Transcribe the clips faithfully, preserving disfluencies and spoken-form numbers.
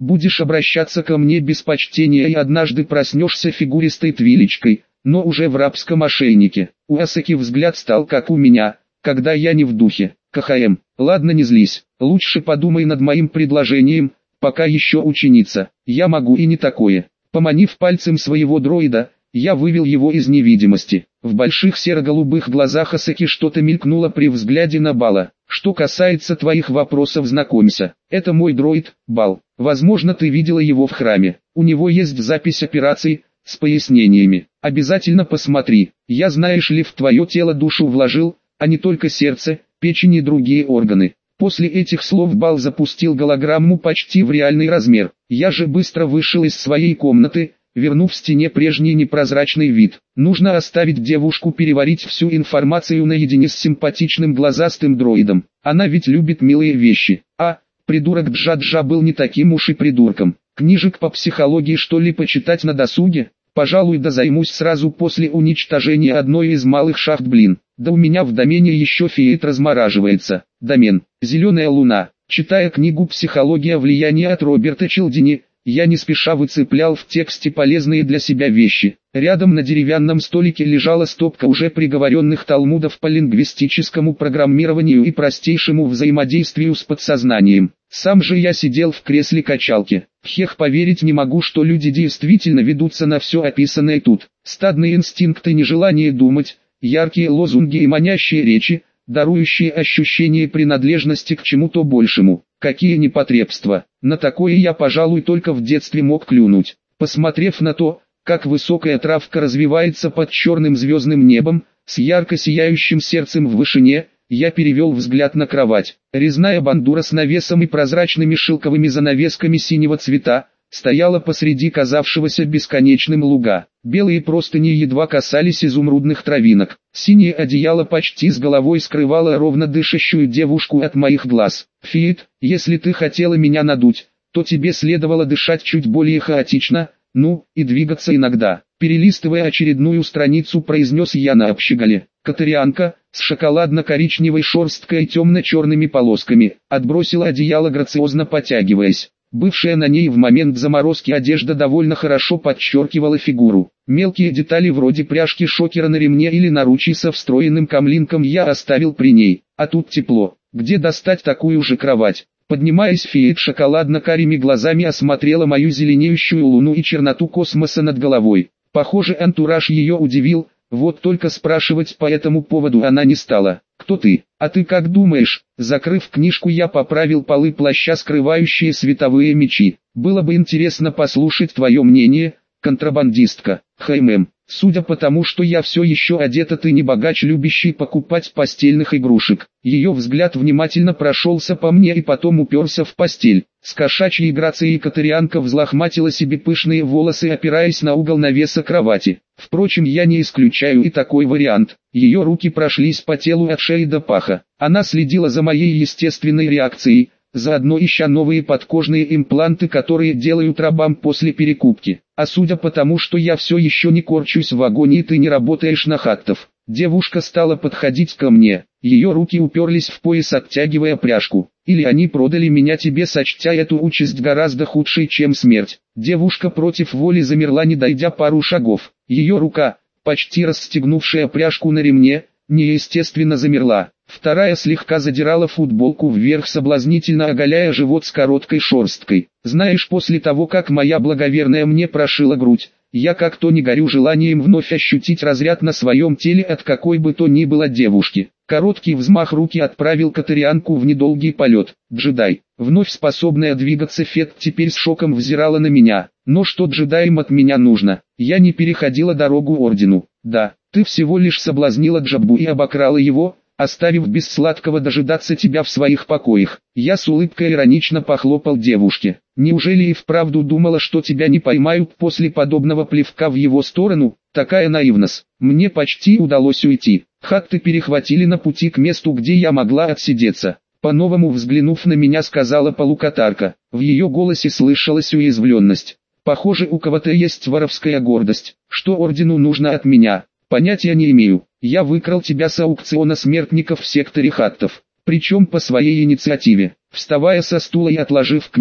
Будешь обращаться ко мне без почтения и однажды проснешься фигуристой твилечкой, но уже в рабском ошейнике. У Асаки взгляд стал как у меня, когда я не в духе. КХМ, ладно, не злись, лучше подумай над моим предложением, пока еще ученица. Я могу и не такое. Поманив пальцем своего дроида, я вывел его из невидимости. В больших серо-голубых глазах Асаки что-то мелькнуло при взгляде на Бала. Что касается твоих вопросов, знакомься. Это мой дроид, Бал. Возможно, ты видела его в храме. У него есть запись операций, с пояснениями. Обязательно посмотри. Я, знаешь ли, в твое тело душу вложил, а не только сердце, печень и другие органы. После этих слов Бал запустил голограмму почти в реальный размер. Я же быстро вышел из своей комнаты, вернув стене прежний непрозрачный вид. Нужно оставить девушку переварить всю информацию наедине с симпатичным глазастым дроидом. Она ведь любит милые вещи. А, придурок Джа-Джа был не таким уж и придурком. Книжек по психологии что ли почитать на досуге? Пожалуй, да займусь сразу после уничтожения одной из малых шахт, блин. Да у меня в домене еще фиит размораживается. Домен. Зеленая луна. Читая книгу «Психология влияния» от Роберта Челдини, я не спеша выцеплял в тексте полезные для себя вещи. Рядом на деревянном столике лежала стопка уже приговоренных талмудов по лингвистическому программированию и простейшему взаимодействию с подсознанием. Сам же я сидел в кресле качалки. Хех, поверить не могу, что люди действительно ведутся на все описанное тут. Стадные инстинкты, нежелание думать, яркие лозунги и манящие речи, дарующие ощущение принадлежности к чему-то большему. Какие непотребства. На такое я, пожалуй, только в детстве мог клюнуть. Посмотрев на то, как высокая травка развивается под черным звездным небом, с ярко сияющим сердцем в вышине, я перевел взгляд на кровать. Резная бандура с навесом и прозрачными шелковыми занавесками синего цвета стояла посреди казавшегося бесконечным луга. Белые простыни едва касались изумрудных травинок. Синее одеяло почти с головой скрывало ровно дышащую девушку от моих глаз. «Фиит, если ты хотела меня надуть, то тебе следовало дышать чуть более хаотично, ну, и двигаться иногда». Перелистывая очередную страницу, произнес я на общеголе. Катарианка, с шоколадно-коричневой шерсткой и темно-черными полосками, отбросила одеяло, грациозно потягиваясь. Бывшая на ней в момент заморозки одежда довольно хорошо подчеркивала фигуру. Мелкие детали вроде пряжки шокера на ремне или наручий со встроенным камлинком я оставил при ней. А тут тепло. Где достать такую же кровать? Поднимаясь, Фиит шоколадно-карими глазами осмотрела мою зеленеющую луну и черноту космоса над головой. Похоже, антураж ее удивил, вот только спрашивать по этому поводу она не стала. «Кто ты? А ты как думаешь?» Закрыв книжку, я поправил полы плаща, скрывающие световые мечи. «Было бы интересно послушать твое мнение, контрабандистка». «Хэймэм, судя по тому, что я все еще одета, ты не богач, любящий покупать постельных игрушек». Ее взгляд внимательно прошелся по мне и потом уперся в постель. С кошачьей грацией Катарианка взлохматила себе пышные волосы, опираясь на угол навеса кровати. Впрочем, я не исключаю и такой вариант. Ее руки прошлись по телу от шеи до паха. Она следила за моей естественной реакцией, заодно ища новые подкожные импланты, которые делают рабам после перекупки. А судя по тому, что я все еще не корчусь в агонии, ты не работаешь на хаттов. Девушка стала подходить ко мне. Ее руки уперлись в пояс, оттягивая пряжку. Или они продали меня тебе, сочтя эту участь гораздо худшей, чем смерть. Девушка против воли замерла, не дойдя пару шагов. Ее рука, почти расстегнувшая пряжку на ремне, неестественно замерла. Вторая слегка задирала футболку вверх, соблазнительно оголяя живот с короткой шерсткой. Знаешь, после того, как моя благоверная мне прошила грудь, я как-то не горю желанием вновь ощутить разряд на своем теле от какой бы то ни было девушки. Короткий взмах руки отправил Катарианку в недолгий полет. Джедай, вновь способная двигаться Фет, теперь с шоком взирала на меня. Но что джедаям от меня нужно? Я не переходила дорогу ордену. Да, ты всего лишь соблазнила Джаббу и обокрала его, оставив без сладкого дожидаться тебя в своих покоях. Я с улыбкой иронично похлопал девушке. Неужели и вправду думала, что тебя не поймают после подобного плевка в его сторону? Такая наивность. Мне почти удалось уйти. Хатты перехватили на пути к месту, где я могла отсидеться. По-новому взглянув на меня, сказала полукатарка. В ее голосе слышалась уязвленность. Похоже, у кого-то есть воровская гордость. Что ордену нужно от меня? Понятия не имею. Я выкрал тебя с аукциона смертников в секторе хаттов. Причем по своей инициативе. Вставая со стула и отложив книгу,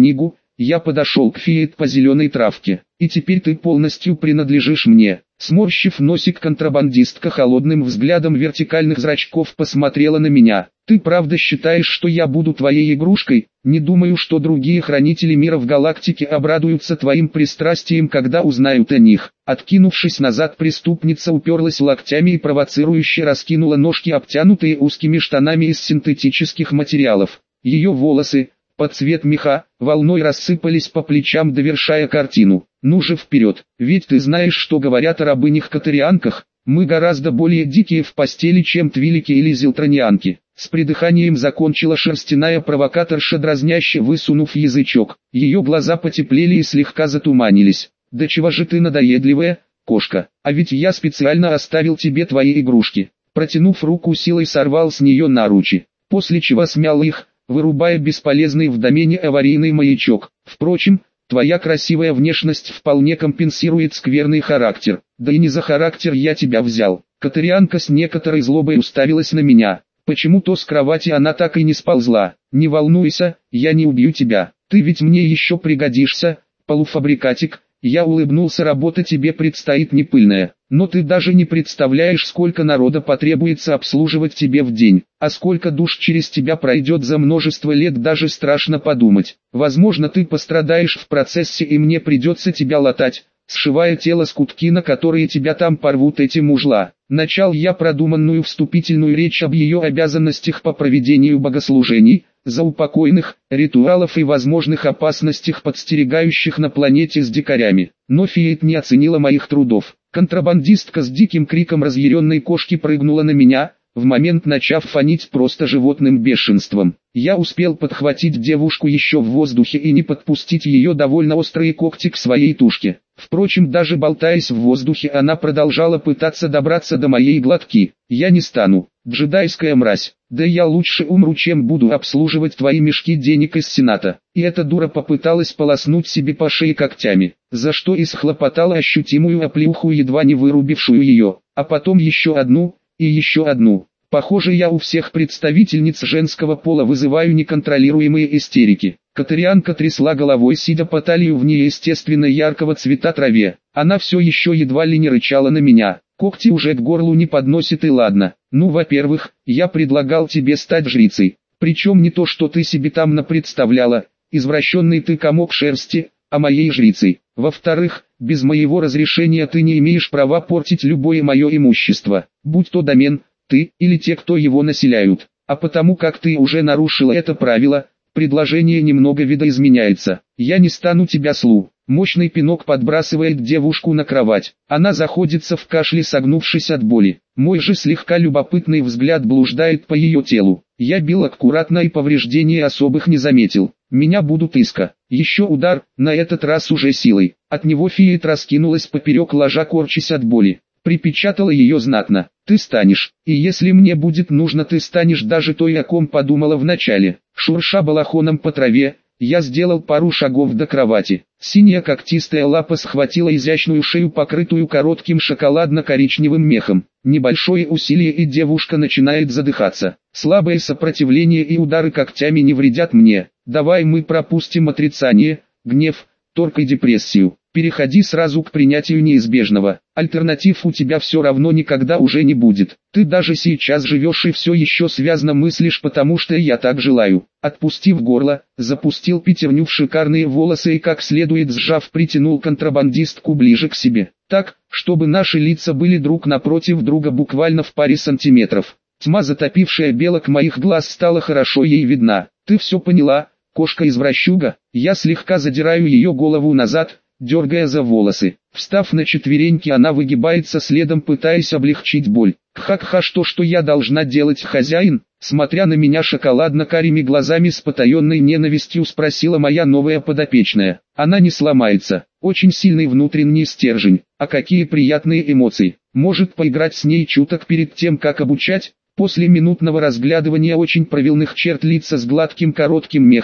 Я подошел к Фиет по зеленой травке. И теперь ты полностью принадлежишь мне. Сморщив носик, контрабандистка холодным взглядом вертикальных зрачков посмотрела на меня. Ты правда считаешь, что я буду твоей игрушкой? Не думаю, что другие хранители мира в галактике обрадуются твоим пристрастием, когда узнают о них. Откинувшись назад, преступница уперлась локтями и провоцирующе раскинула ножки, обтянутые узкими штанами из синтетических материалов. Ее волосы, под цвет меха, волной рассыпались по плечам, довершая картину. Ну же вперед, ведь ты знаешь, что говорят о рабынях-катарианках. Мы гораздо более дикие в постели, чем твилики или зилтронианки. С придыханием закончила шерстяная провокаторша, дразняще высунув язычок. Ее глаза потеплели и слегка затуманились. Да чего же ты надоедливая, кошка, а ведь я специально оставил тебе твои игрушки. Протянув руку, силой сорвал с нее наручи, после чего смял их, вырубая бесполезный в домене аварийный маячок. Впрочем, твоя красивая внешность вполне компенсирует скверный характер. Да и не за характер я тебя взял. Катарианка с некоторой злобой уставилась на меня. Почему-то с кровати она так и не сползла. Не волнуйся, я не убью тебя. Ты ведь мне еще пригодишься, полуфабрикатик. Я улыбнулся, работа тебе предстоит не пыльная. Но ты даже не представляешь, сколько народа потребуется обслуживать тебе в день. А сколько душ через тебя пройдет за множество лет, даже страшно подумать. Возможно, ты пострадаешь в процессе, и мне придется тебя латать, сшивая тело с кутки, на которые тебя там порвут эти мужла. Начал я продуманную вступительную речь об ее обязанностях по проведению богослужений, заупокойных, ритуалов и возможных опасностях, подстерегающих на планете с дикарями. Но Фиет не оценила моих трудов. Контрабандистка с диким криком разъяренной кошки прыгнула на меня, в момент начав фонить просто животным бешенством. Я успел подхватить девушку еще в воздухе и не подпустить ее довольно острые когти к своей тушке. Впрочем, даже болтаясь в воздухе, она продолжала пытаться добраться до моей глотки. Я не стану, джедайская мразь. Да я лучше умру, чем буду обслуживать твои мешки денег из Сената. И эта дура попыталась полоснуть себе по шее когтями, за что и схлопотала ощутимую оплеуху, едва не вырубившую ее. А потом еще одну, и еще одну. Похоже, я у всех представительниц женского пола вызываю неконтролируемые истерики. Катарианка трясла головой, сидя по талию в неестественно яркого цвета траве. Она все еще едва ли не рычала на меня. Когти уже к горлу не подносит, и ладно. Ну, во-первых, я предлагал тебе стать жрицей. Причем не то, что ты себе там напредставляла, извращенный ты комок шерсти, а моей жрицей. Во-вторых, без моего разрешения ты не имеешь права портить любое мое имущество, будь то домен, ты или те, кто его населяют. А потому как ты уже нарушила это правило, предложение немного видоизменяется. Я не стану тебя слу. Мощный пинок подбрасывает девушку на кровать. Она заходится в кашле, согнувшись от боли. Мой же слегка любопытный взгляд блуждает по ее телу. Я бил аккуратно и повреждений особых не заметил. Меня будут иска. Еще удар, на этот раз уже силой. От него Фиет раскинулась поперек ложа, корчась от боли. Припечатала ее знатно. Ты станешь, и если мне будет нужно, ты станешь даже той, о ком подумала вначале. Шурша балахоном по траве, я сделал пару шагов до кровати. Синяя когтистая лапа схватила изящную шею, покрытую коротким шоколадно-коричневым мехом. Небольшое усилие, и девушка начинает задыхаться. Слабое сопротивление и удары когтями не вредят мне. Давай мы пропустим отрицание, гнев, торг и депрессию. Переходи сразу к принятию неизбежного. Альтернатив у тебя все равно никогда уже не будет. Ты даже сейчас живешь и все еще связно мыслишь, потому что я так желаю. Отпустив горло, запустил пятерню в шикарные волосы и как следует сжав, притянул контрабандистку ближе к себе. Так, чтобы наши лица были друг напротив друга буквально в паре сантиметров. Тьма, затопившая белок моих глаз, стала хорошо ей видна. Ты все поняла, кошка-извращуга? Я слегка задираю ее голову назад, дергая за волосы. Встав на четвереньки, она выгибается следом, пытаясь облегчить боль. Кха-кха, что что я должна делать, хозяин? Смотря на меня шоколадно-карими глазами с потаенной ненавистью, спросила моя новая подопечная. Она не сломается. Очень сильный внутренний стержень. А какие приятные эмоции. Может поиграть с ней чуток перед тем, как обучать? После минутного разглядывания очень правильных черт лица с гладким коротким мехом,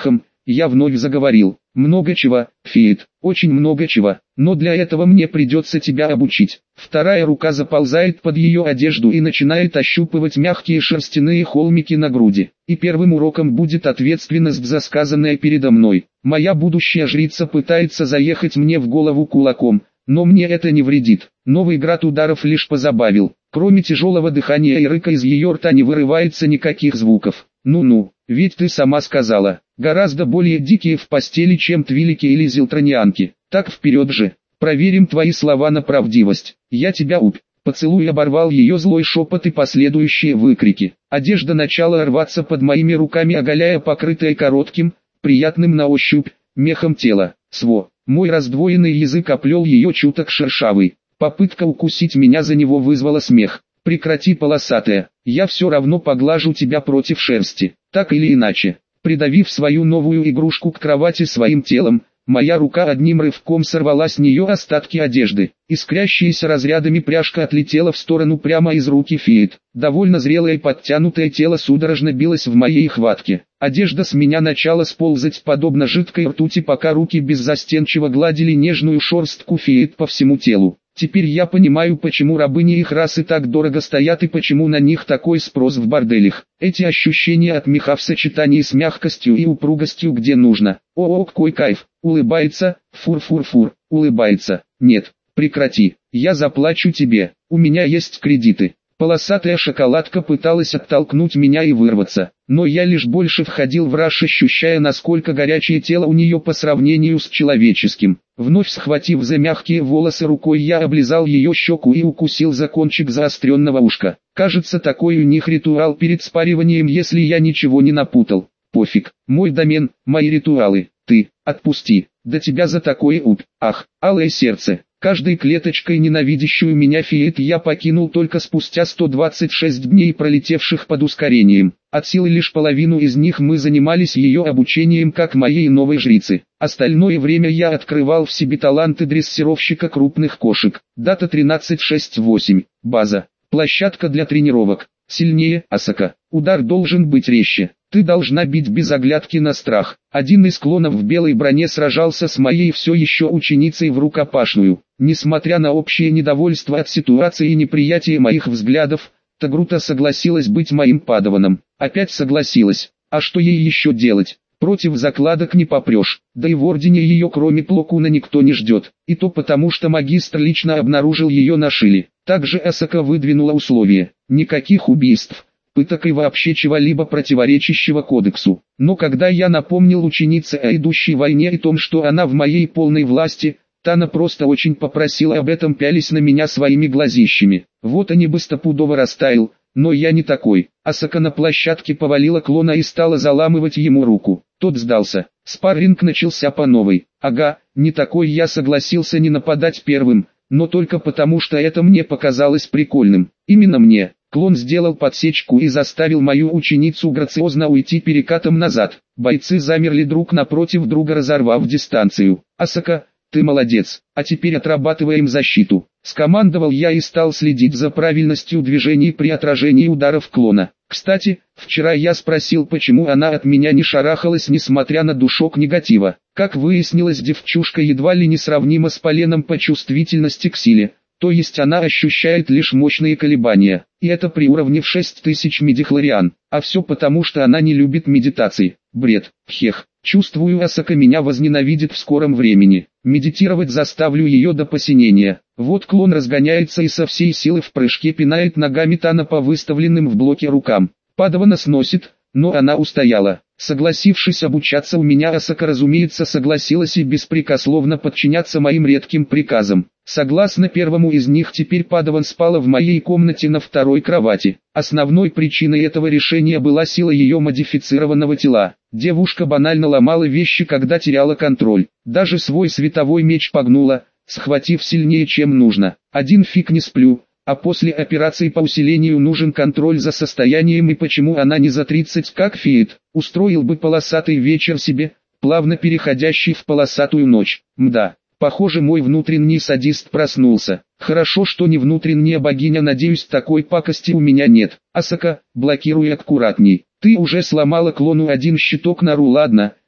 Я вновь заговорил. Много чего, Фиет, очень много чего, но для этого мне придется тебя обучить. Вторая рука заползает под ее одежду и начинает ощупывать мягкие шерстяные холмики на груди. И первым уроком будет ответственность за сказанное передо мной. Моя будущая жрица пытается заехать мне в голову кулаком, но мне это не вредит. Новый град ударов лишь позабавил. Кроме тяжелого дыхания и рыка из ее рта не вырывается никаких звуков. Ну-ну, ведь ты сама сказала, гораздо более дикие в постели, чем твилики или зилтронианки. Так вперед же, проверим твои слова на правдивость. Я тебя уб. Поцелуй оборвал ее злой шепот и последующие выкрики. Одежда начала рваться под моими руками, оголяя покрытое коротким, приятным на ощупь, мехом тело. Сво. Мой раздвоенный язык оплел ее чуток шершавый. Попытка укусить меня за него вызвала смех. Прекрати, полосатая, я все равно поглажу тебя против шерсти. Так или иначе, придавив свою новую игрушку к кровати своим телом, моя рука одним рывком сорвала с нее остатки одежды. Искрящаяся разрядами пряжка отлетела в сторону прямо из руки Фиет. Довольно зрелое и подтянутое тело судорожно билось в моей хватке. Одежда с меня начала сползать подобно жидкой ртути, пока руки беззастенчиво гладили нежную шерстку Фиет по всему телу. Теперь я понимаю, почему рабыни их расы так дорого стоят и почему на них такой спрос в борделях. Эти ощущения от меха в сочетании с мягкостью и упругостью где нужно. О-о, какой кайф! Улыбается, фур-фур-фур, улыбается. Нет, прекрати, я заплачу тебе, у меня есть кредиты. Полосатая шоколадка пыталась оттолкнуть меня и вырваться, но я лишь больше входил в раж, ощущая, насколько горячее тело у нее по сравнению с человеческим. Вновь схватив за мягкие волосы рукой, я облизал ее щеку и укусил за кончик заостренного ушка. Кажется, такой у них ритуал перед спариванием, если я ничего не напутал. Пофиг, мой домен, мои ритуалы, ты, отпусти, да тебя за такое уб. Ах, алое сердце. Каждой клеточкой ненавидящую меня Фиет я покинул только спустя сто двадцать шесть дней, пролетевших под ускорением. От силы лишь половину из них мы занимались ее обучением как моей новой жрицы. Остальное время я открывал в себе таланты дрессировщика крупных кошек. Дата тринадцать шесть восемь. База. Площадка для тренировок. Сильнее, Асака. Удар должен быть резче. Ты должна бить без оглядки на страх. Один из клонов в белой броне сражался с моей все еще ученицей в рукопашную. Несмотря на общее недовольство от ситуации и неприятие моих взглядов, Тагрута согласилась быть моим падаваном. Опять согласилась. А что ей еще делать? Против закладок не попрешь, да и в ордене ее кроме Плокуна никто не ждет. И то потому, что магистр лично обнаружил ее на шиле. Также Асака выдвинула условие: никаких убийств, пыток и вообще чего-либо противоречащего кодексу. Но когда я напомнил ученице о идущей войне и том, что она в моей полной власти, Тана просто очень попросила об этом, пялись на меня своими глазищами. Вот они бы стопудово растаял, но я не такой. Асака на площадке повалила клона и стала заламывать ему руку. Тот сдался. Спарринг начался по новой. Ага, не такой, я согласился не нападать первым, но только потому, что это мне показалось прикольным. Именно мне. Клон сделал подсечку и заставил мою ученицу грациозно уйти перекатом назад. Бойцы замерли друг напротив друга, разорвав дистанцию. Асака, ты молодец, а теперь отрабатываем защиту. Скомандовал я и стал следить за правильностью движений при отражении ударов клона. Кстати, вчера я спросил, почему она от меня не шарахалась, несмотря на душок негатива. Как выяснилось, девчушка едва ли не сравнима с Поленом по чувствительности к силе. То есть она ощущает лишь мощные колебания, и это при уровне в шесть тысяч медихлориан, а все потому, что она не любит медитации. Бред, хех, чувствую, Асака меня возненавидит в скором времени. Медитировать заставлю ее до посинения. Вот клон разгоняется и со всей силы в прыжке пинает ногами Тана по выставленным в блоке рукам. Падавана сносит, но она устояла. Согласившись обучаться у меня, Асака, разумеется, согласилась и беспрекословно подчиняться моим редким приказам. Согласно первому из них, теперь Падаван спала в моей комнате на второй кровати. Основной причиной этого решения была сила ее модифицированного тела. Девушка банально ломала вещи, когда теряла контроль. Даже свой световой меч погнула, схватив сильнее, чем нужно. Один фиг не сплю. А после операции по усилению нужен контроль за состоянием, и почему она не за тридцать, как Фиет. Устроил бы полосатый вечер себе, плавно переходящий в полосатую ночь. Мда, похоже, мой внутренний садист проснулся. Хорошо, что не внутренняя богиня, надеюсь, такой пакости у меня нет. Асака, блокируй аккуратней. Ты уже сломала клону один щиток на ру, ладно,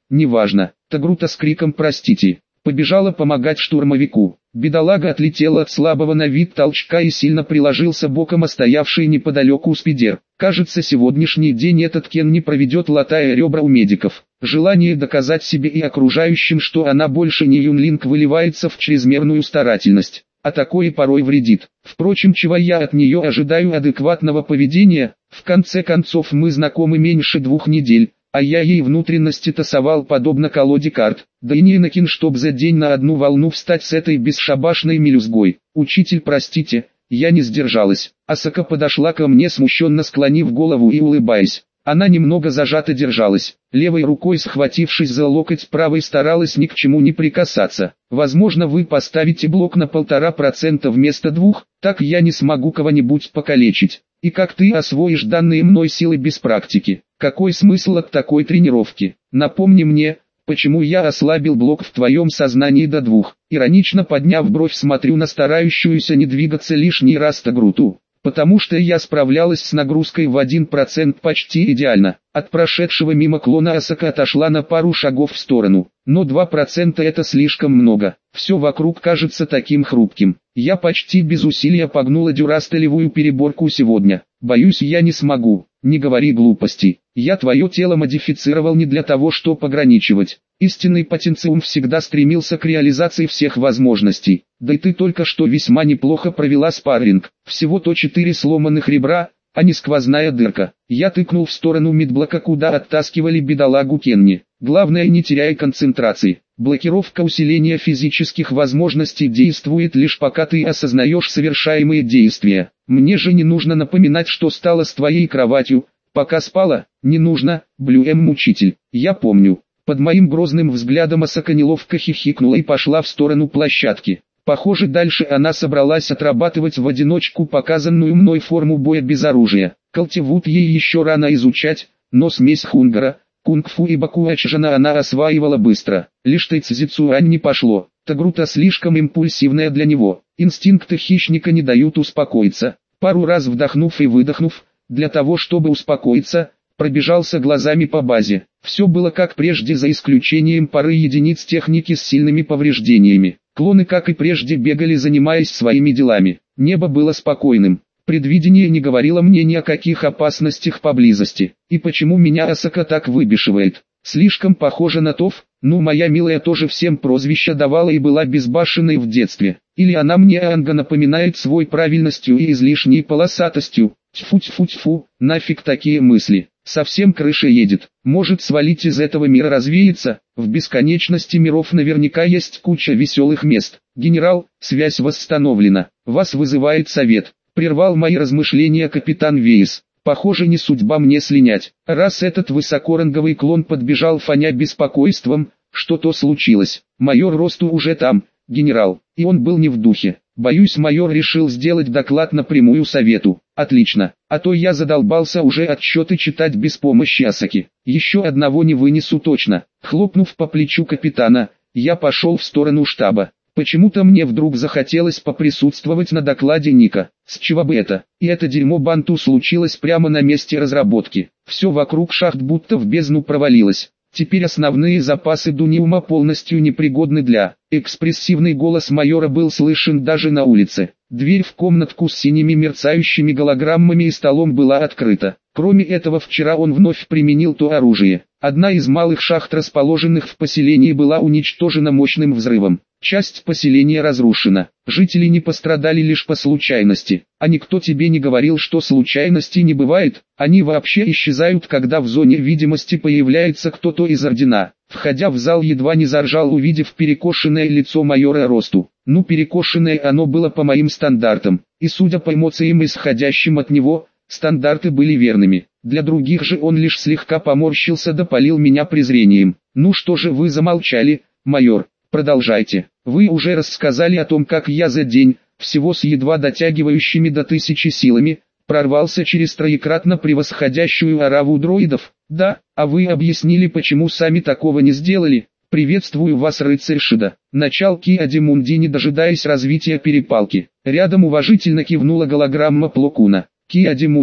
неважно. Тагрута с криком «простите!» побежала помогать штурмовику. Бедолага отлетел от слабого на вид толчка и сильно приложился боком о стоявший неподалеку спидер. Кажется, сегодняшний день этот Кен не проведет, латая ребра у медиков. Желание доказать себе и окружающим, что она больше не Юнлинг, выливается в чрезмерную старательность. А такое порой вредит. Впрочем, чего я от нее ожидаю? Адекватного поведения. В конце концов, мы знакомы меньше двух недель, а я ей внутренности тасовал подобно колоде карт. Да и не инокин, чтоб за день на одну волну встать с этой бесшабашной мелюзгой. Учитель, простите, я не сдержалась. Асака подошла ко мне, смущенно склонив голову и улыбаясь. Она немного зажато держалась, левой рукой схватившись за локоть, правой старалась ни к чему не прикасаться. Возможно, вы поставите блок на полтора процента вместо двух, так я не смогу кого-нибудь покалечить. И как ты освоишь данные мной силы без практики? Какой смысл от такой тренировки? Напомни мне, почему я ослабил блок в твоем сознании до двух. Иронично подняв бровь, смотрю на старающуюся не двигаться лишний раз Тагруту. Потому что я справлялась с нагрузкой в один процент почти идеально. От прошедшего мимо клона Асака отошла на пару шагов в сторону. Но два процента это слишком много. Все вокруг кажется таким хрупким. Я почти без усилия погнула дюрастелевую переборку сегодня. Боюсь, я не смогу. Не говори глупостей. Я твое тело модифицировал не для того, чтобы ограничивать. Истинный потенциум всегда стремился к реализации всех возможностей. Да и ты только что весьма неплохо провела спарринг. Всего-то четыре сломанных ребра, а не сквозная дырка. Я тыкнул в сторону медблока, куда оттаскивали бедолагу Кенни. Главное, не теряй концентрации. Блокировка усиления физических возможностей действует лишь пока ты осознаешь совершаемые действия. Мне же не нужно напоминать, что стало с твоей кроватью, пока спала. Не нужно, Блюэм-мучитель. Я помню. Под моим грозным взглядом Асака неловко хихикнула и пошла в сторону площадки. Похоже, дальше она собралась отрабатывать в одиночку показанную мной форму боя без оружия. Калтивуд ей еще рано изучать, но смесь хунгара, кунг-фу и бакуачжана она осваивала быстро. Лишь тайцзицуань не пошло. Тагрута слишком импульсивная для него. Инстинкты хищника не дают успокоиться. Пару раз вдохнув и выдохнув, для того чтобы успокоиться, пробежался глазами по базе. Все было как прежде, за исключением пары единиц техники с сильными повреждениями. Клоны, как и прежде, бегали, занимаясь своими делами. Небо было спокойным. Предвидение не говорило мне ни о каких опасностях поблизости. И почему меня Асака так выбешивает? Слишком похоже на Тоф. Ну, моя милая тоже всем прозвища давала и была безбашенной в детстве. Или она мне Анга напоминает свой правильностью и излишней полосатостью. Тьфу-тьфу-тьфу, нафиг такие мысли. Совсем крыша едет. Может, свалить из этого мира, развеяться? В бесконечности миров наверняка есть куча веселых мест. Генерал, связь восстановлена. Вас вызывает совет. Прервал мои размышления капитан Вейс. Похоже, не судьба мне слинять. Раз этот высокоранговый клон подбежал, фоня беспокойством, что-то случилось. Майор Росту уже там, генерал, и он был не в духе. Боюсь, майор решил сделать доклад напрямую совету. Отлично, а то я задолбался уже отчеты читать без помощи Асаки. Еще одного не вынесу точно. Хлопнув по плечу капитана, я пошел в сторону штаба. Почему-то мне вдруг захотелось поприсутствовать на докладе Ника. С чего бы это? И это дерьмо Банту случилось прямо на месте разработки. Все вокруг шахт будто в бездну провалилось. Теперь основные запасы дуниума полностью непригодны для... Экспрессивный голос майора был слышен даже на улице. Дверь в комнатку с синими мерцающими голограммами и столом была открыта. Кроме этого, вчера он вновь применил то оружие. Одна из малых шахт, расположенных в поселении, была уничтожена мощным взрывом. Часть поселения разрушена. Жители не пострадали лишь по случайности. А никто тебе не говорил, что случайностей не бывает? Они вообще исчезают, когда в зоне видимости появляется кто-то из Ордена. Входя в зал, едва не заржал, увидев перекошенное лицо майора Росту. Ну, перекошенное оно было по моим стандартам. И судя по эмоциям, исходящим от него, стандарты были верными. Для других же он лишь слегка поморщился да полил меня презрением. Ну что же вы замолчали, майор? Продолжайте. Вы уже рассказали о том, как я за день, всего с едва дотягивающими до тысячи силами, прорвался через троекратно превосходящую ораву дроидов. Да, а вы объяснили, почему сами такого не сделали. Приветствую вас, рыцарь Шида. Начал Ки-Адимунди, не дожидаясь развития перепалки. Рядом уважительно кивнула голограмма Плокуна. Ки-Адимунди,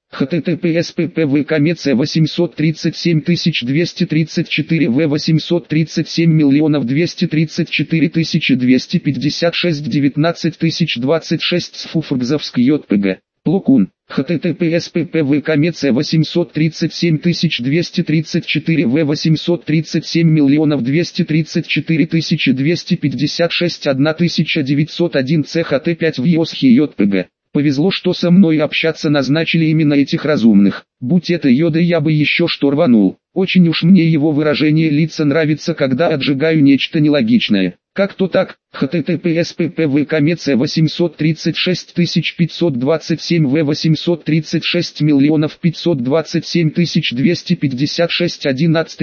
https ppvkmec восемьсот тридцать семь тысяч двести тридцать четыре в восемьсот тридцать семь миллионов двести тридцать четыре тысячи двести пятьдесят шесть девятнадцать тысяч двадцать шесть сфуфргзовск йпг. Плокун. https ppvkmec восемьсот тридцать семь тысяч двести тридцать четыре в восемьсот тридцать семь миллионов двести тридцать четыре тысячи двести пятьдесят шесть тысяча девятьсот один цхт пять в йосхи йпг. Повезло, что со мной общаться назначили именно этих разумных. Будь это Йода, я бы еще что рванул. Очень уж мне его выражение лица нравится, когда отжигаю нечто нелогичное. Как-то так. https ppvkmec восемьсот тридцать шесть тысяч пятьсот двадцать семь в восемьсот тридцать шесть миллионов пятьсот двадцать семь тысяч двести пятьдесят шесть одиннадцать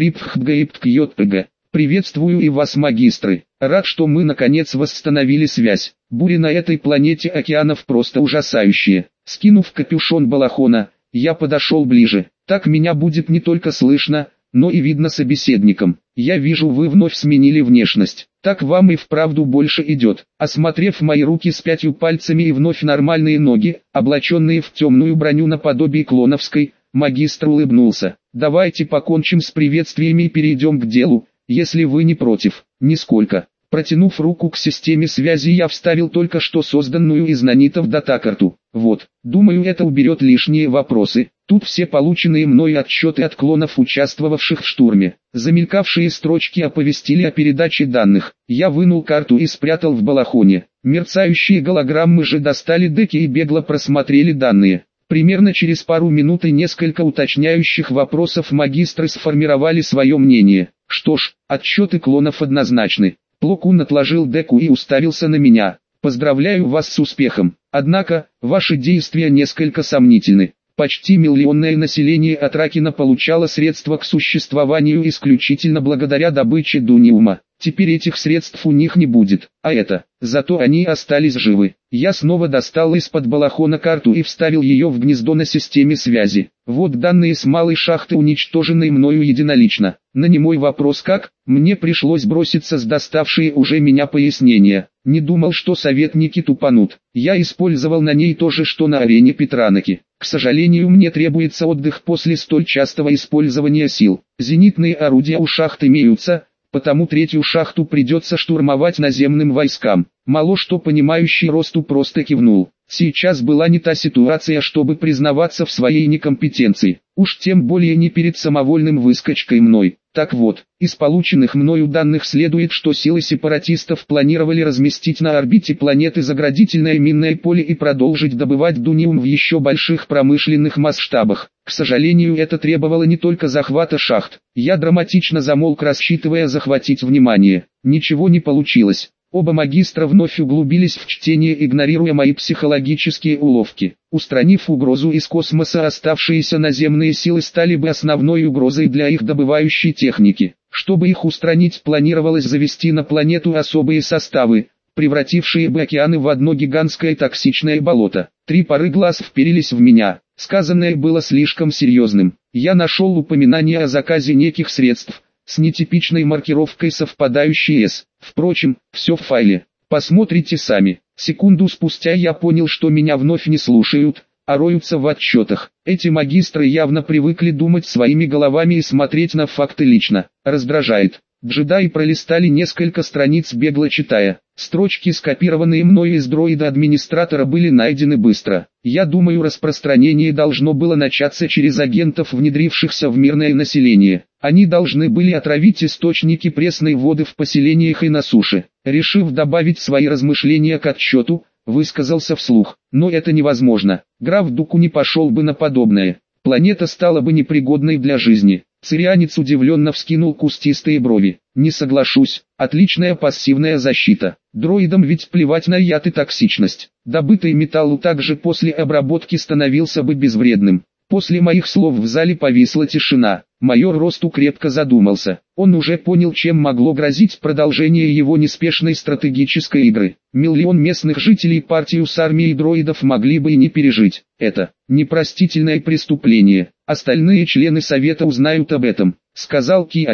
йпг. Приветствую и вас, магистры. Рад, что мы наконец восстановили связь. Бури на этой планете океанов просто ужасающие. Скинув капюшон балахона, я подошел ближе. Так меня будет не только слышно, но и видно собеседником. Я вижу, вы вновь сменили внешность. Так вам и вправду больше идет. Осмотрев мои руки с пятью пальцами и вновь нормальные ноги, облаченные в темную броню наподобие клоновской, магистр улыбнулся. Давайте покончим с приветствиями и перейдем к делу. Если вы не против. Нисколько. Протянув руку к системе связи, я вставил только что созданную из нанитов датакарту. Вот, думаю, это уберет лишние вопросы. Тут все полученные мной отчеты от клонов, участвовавших в штурме. Замелькавшие строчки оповестили о передаче данных. Я вынул карту и спрятал в балахоне. Мерцающие голограммы же достали деки и бегло просмотрели данные. Примерно через пару минут и несколько уточняющих вопросов магистры сформировали свое мнение. Что ж, отчеты клонов однозначны. Плокун отложил деку и уставился на меня. Поздравляю вас с успехом. Однако, ваши действия несколько сомнительны. Почти миллионное население Атракина получало средства к существованию исключительно благодаря добыче дуниума. Теперь этих средств у них не будет, а это, зато они остались живы. Я снова достал из-под балахона карту и вставил ее в гнездо на системе связи. Вот данные с малой шахты, уничтоженной мною единолично. На немой вопрос как, мне пришлось броситься с доставшие уже меня пояснения. Не думал, что советники тупанут. Я использовал на ней то же, что на арене Петраноки. К сожалению, мне требуется отдых после столь частого использования сил. Зенитные орудия у шахт имеются, потому третью шахту придется штурмовать наземным войскам. Мало что понимающий Росту просто кивнул. Сейчас была не та ситуация, чтобы признаваться в своей некомпетенции. Уж тем более не перед самовольным выскочкой мной. Так вот, из полученных мною данных следует, что силы сепаратистов планировали разместить на орбите планеты заградительное минное поле и продолжить добывать дуниум в еще больших промышленных масштабах. К сожалению, это требовало не только захвата шахт. Я драматично замолк, рассчитывая захватить внимание. Ничего не получилось. Оба магистра вновь углубились в чтение, игнорируя мои психологические уловки. Устранив угрозу из космоса, оставшиеся наземные силы стали бы основной угрозой для их добывающей техники. Чтобы их устранить, планировалось завести на планету особые составы, превратившие бы океаны в одно гигантское токсичное болото. Три пары глаз вперились в меня. Сказанное было слишком серьезным. Я нашел упоминание о заказе неких средств с нетипичной маркировкой, совпадающей с. Впрочем, все в файле. Посмотрите сами. Секунду спустя я понял, что меня вновь не слушают, а роются в отчетах. Эти магистры явно привыкли думать своими головами и смотреть на факты лично. Раздражает. Джедаи пролистали несколько страниц, бегло читая. Строчки, скопированные мною из дроида-администратора, были найдены быстро. Я думаю, распространение должно было начаться через агентов, внедрившихся в мирное население. Они должны были отравить источники пресной воды в поселениях и на суше. Решив добавить свои размышления к отчету, высказался вслух. Но это невозможно. Граф Дуку не пошел бы на подобное. Планета стала бы непригодной для жизни. Цирианец удивленно вскинул кустистые брови. Не соглашусь. Отличная пассивная защита. Дроидам ведь плевать на яд и токсичность. Добытый металл также после обработки становился бы безвредным. После моих слов в зале повисла тишина. Майор Росту крепко задумался. Он уже понял, чем могло грозить продолжение его неспешной стратегической игры. Миллион местных жителей партию с армией дроидов могли бы и не пережить. Это непростительное преступление. Остальные члены совета узнают об этом, сказал Киади.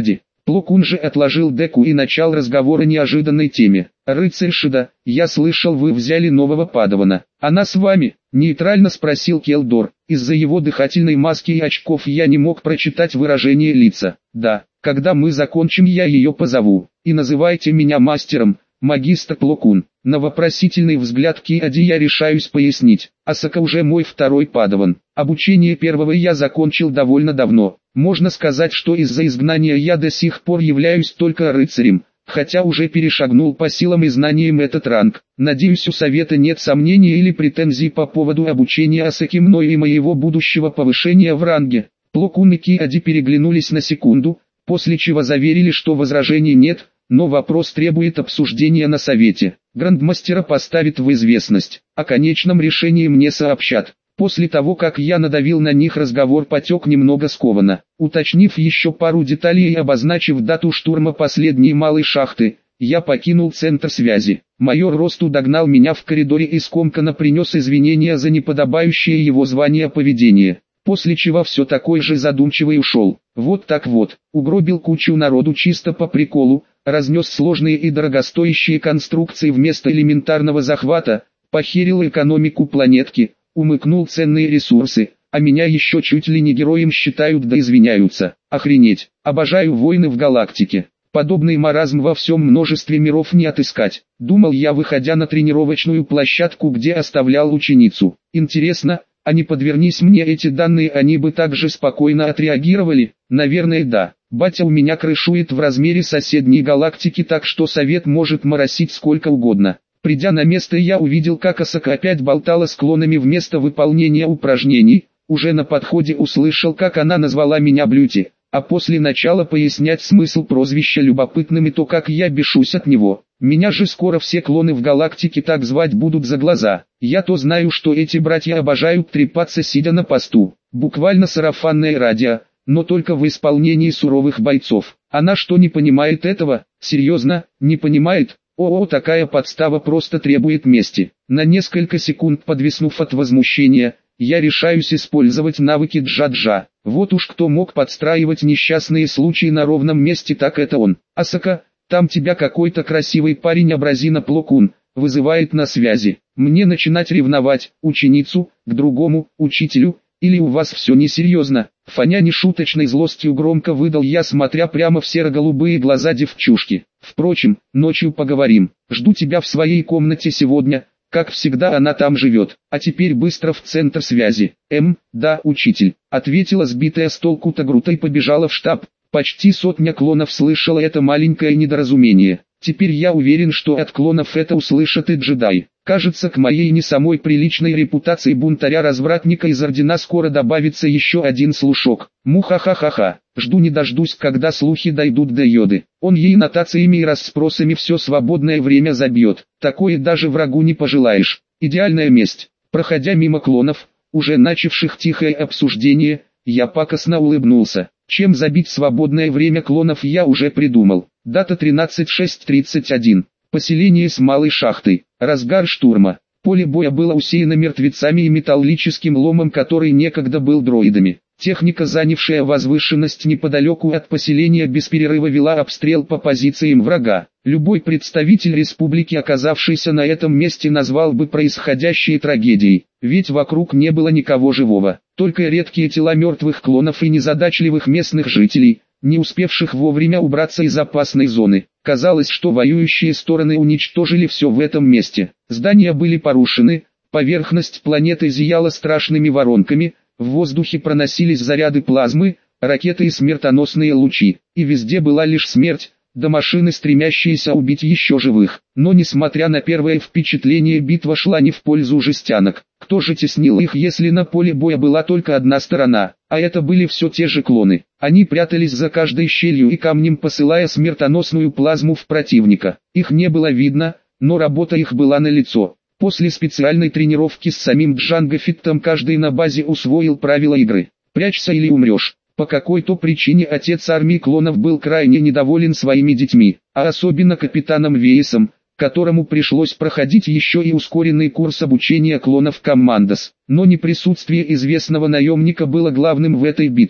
Пло Кун же отложил деку и начал разговор о неожиданной теме. «Рыцарь Шида, я слышал, вы взяли нового падавана. Она с вами?» — нейтрально спросил Келдор. Из-за его дыхательной маски и очков я не мог прочитать выражение лица. «Да, когда мы закончим, я ее позову. И называйте меня мастером, магистр Пло Кун». На вопросительный взгляд Киади я решаюсь пояснить. Асака уже мой второй падаван. Обучение первого я закончил довольно давно. Можно сказать, что из-за изгнания я до сих пор являюсь только рыцарем, хотя уже перешагнул по силам и знаниям этот ранг. Надеюсь, у совета нет сомнений или претензий по поводу обучения Асаки мною и моего будущего повышения в ранге. Пло Кун и Киади переглянулись на секунду, после чего заверили, что возражений нет, но вопрос требует обсуждения на совете. Грандмастера поставит в известность. О конечном решении мне сообщат. После того, как я надавил на них, разговор потек немного скованно. Уточнив еще пару деталей и обозначив дату штурма последней малой шахты, я покинул центр связи. Майор Росту догнал меня в коридоре и скомканно принес извинения за неподобающее его звание поведение. После чего все такой же задумчивый ушел. Вот так вот, угробил кучу народу чисто по приколу, разнес сложные и дорогостоящие конструкции вместо элементарного захвата, похерил экономику планетки, умыкнул ценные ресурсы, а меня еще чуть ли не героем считают да извиняются. Охренеть, обожаю войны в галактике. Подобный маразм во всем множестве миров не отыскать. Думал я, выходя на тренировочную площадку, где оставлял ученицу. Интересно, а не подвернись мне эти данные, они бы так же спокойно отреагировали? Наверное, да. Батя у меня крышует в размере соседней галактики, так что совет может моросить сколько угодно. Придя на место, я увидел, как Асака опять болтала с клонами вместо выполнения упражнений. Уже на подходе услышал, как она назвала меня Блюти, а после начала пояснять смысл прозвища любопытным и то, как я бешусь от него. Меня же скоро все клоны в галактике так звать будут за глаза. Я то знаю, что эти братья обожают трепаться, сидя на посту. Буквально сарафанное радио, но только в исполнении суровых бойцов. Она что, не понимает этого? Серьезно, не понимает? О-о, такая подстава просто требует мести. На несколько секунд подвиснув от возмущения, я решаюсь использовать навыки Джа-Джа. Вот уж кто мог подстраивать несчастные случаи на ровном месте, так это он. Асака, там тебя какой-то красивый парень абразина Пло Кун вызывает на связи. Мне начинать ревновать ученицу к другому учителю, или у вас все несерьезно? Фоня нешуточной злостью громко выдал я, смотря прямо в серо-голубые глаза девчушки. Впрочем, ночью поговорим. Жду тебя в своей комнате сегодня. Как всегда, она там живет. А теперь быстро в центр связи. Эм, да, учитель, ответила сбитая с толку Тагрута и побежала в штаб. Почти сотня клонов слышала это маленькое недоразумение. Теперь я уверен, что от клонов это услышат и джедаи. Кажется, к моей не самой приличной репутации бунтаря-развратника из Ордена скоро добавится еще один слушок. Муха-ха-ха-ха. Жду не дождусь, когда слухи дойдут до Йоды. Он ей нотациями и расспросами все свободное время забьет. Такое даже врагу не пожелаешь. Идеальная месть. Проходя мимо клонов, уже начавших тихое обсуждение, я пакостно улыбнулся. Чем забить свободное время клонов, я уже придумал. Дата тринадцать шесть тридцать один. Поселение с малой шахтой. Разгар штурма. Поле боя было усеяно мертвецами и металлическим ломом, который некогда был дроидами. Техника, занявшая возвышенность неподалеку от поселения, без перерыва вела обстрел по позициям врага. Любой представитель республики, оказавшийся на этом месте, назвал бы происходящее трагедией, ведь вокруг не было никого живого, только редкие тела мертвых клонов и незадачливых местных жителей, не успевших вовремя убраться из опасной зоны. Казалось, что воюющие стороны уничтожили все в этом месте. Здания были порушены, поверхность планеты зияла страшными воронками, в воздухе проносились заряды плазмы, ракеты и смертоносные лучи, и везде была лишь смерть, да машины, стремящиеся убить еще живых. Но несмотря на первое впечатление, битва шла не в пользу жестянок. Кто же теснил их, если на поле боя была только одна сторона, а это были все те же клоны? Они прятались за каждой щелью и камнем, посылая смертоносную плазму в противника. Их не было видно, но работа их была налицо. После специальной тренировки с самим Джанго Феттом каждый на базе усвоил правила игры. Прячься или умрешь. По какой-то причине отец армии клонов был крайне недоволен своими детьми, а особенно капитаном Вейсом, которому пришлось проходить еще и ускоренный курс обучения клонов Коммандос. Но не присутствие известного наемника было главным в этой битве.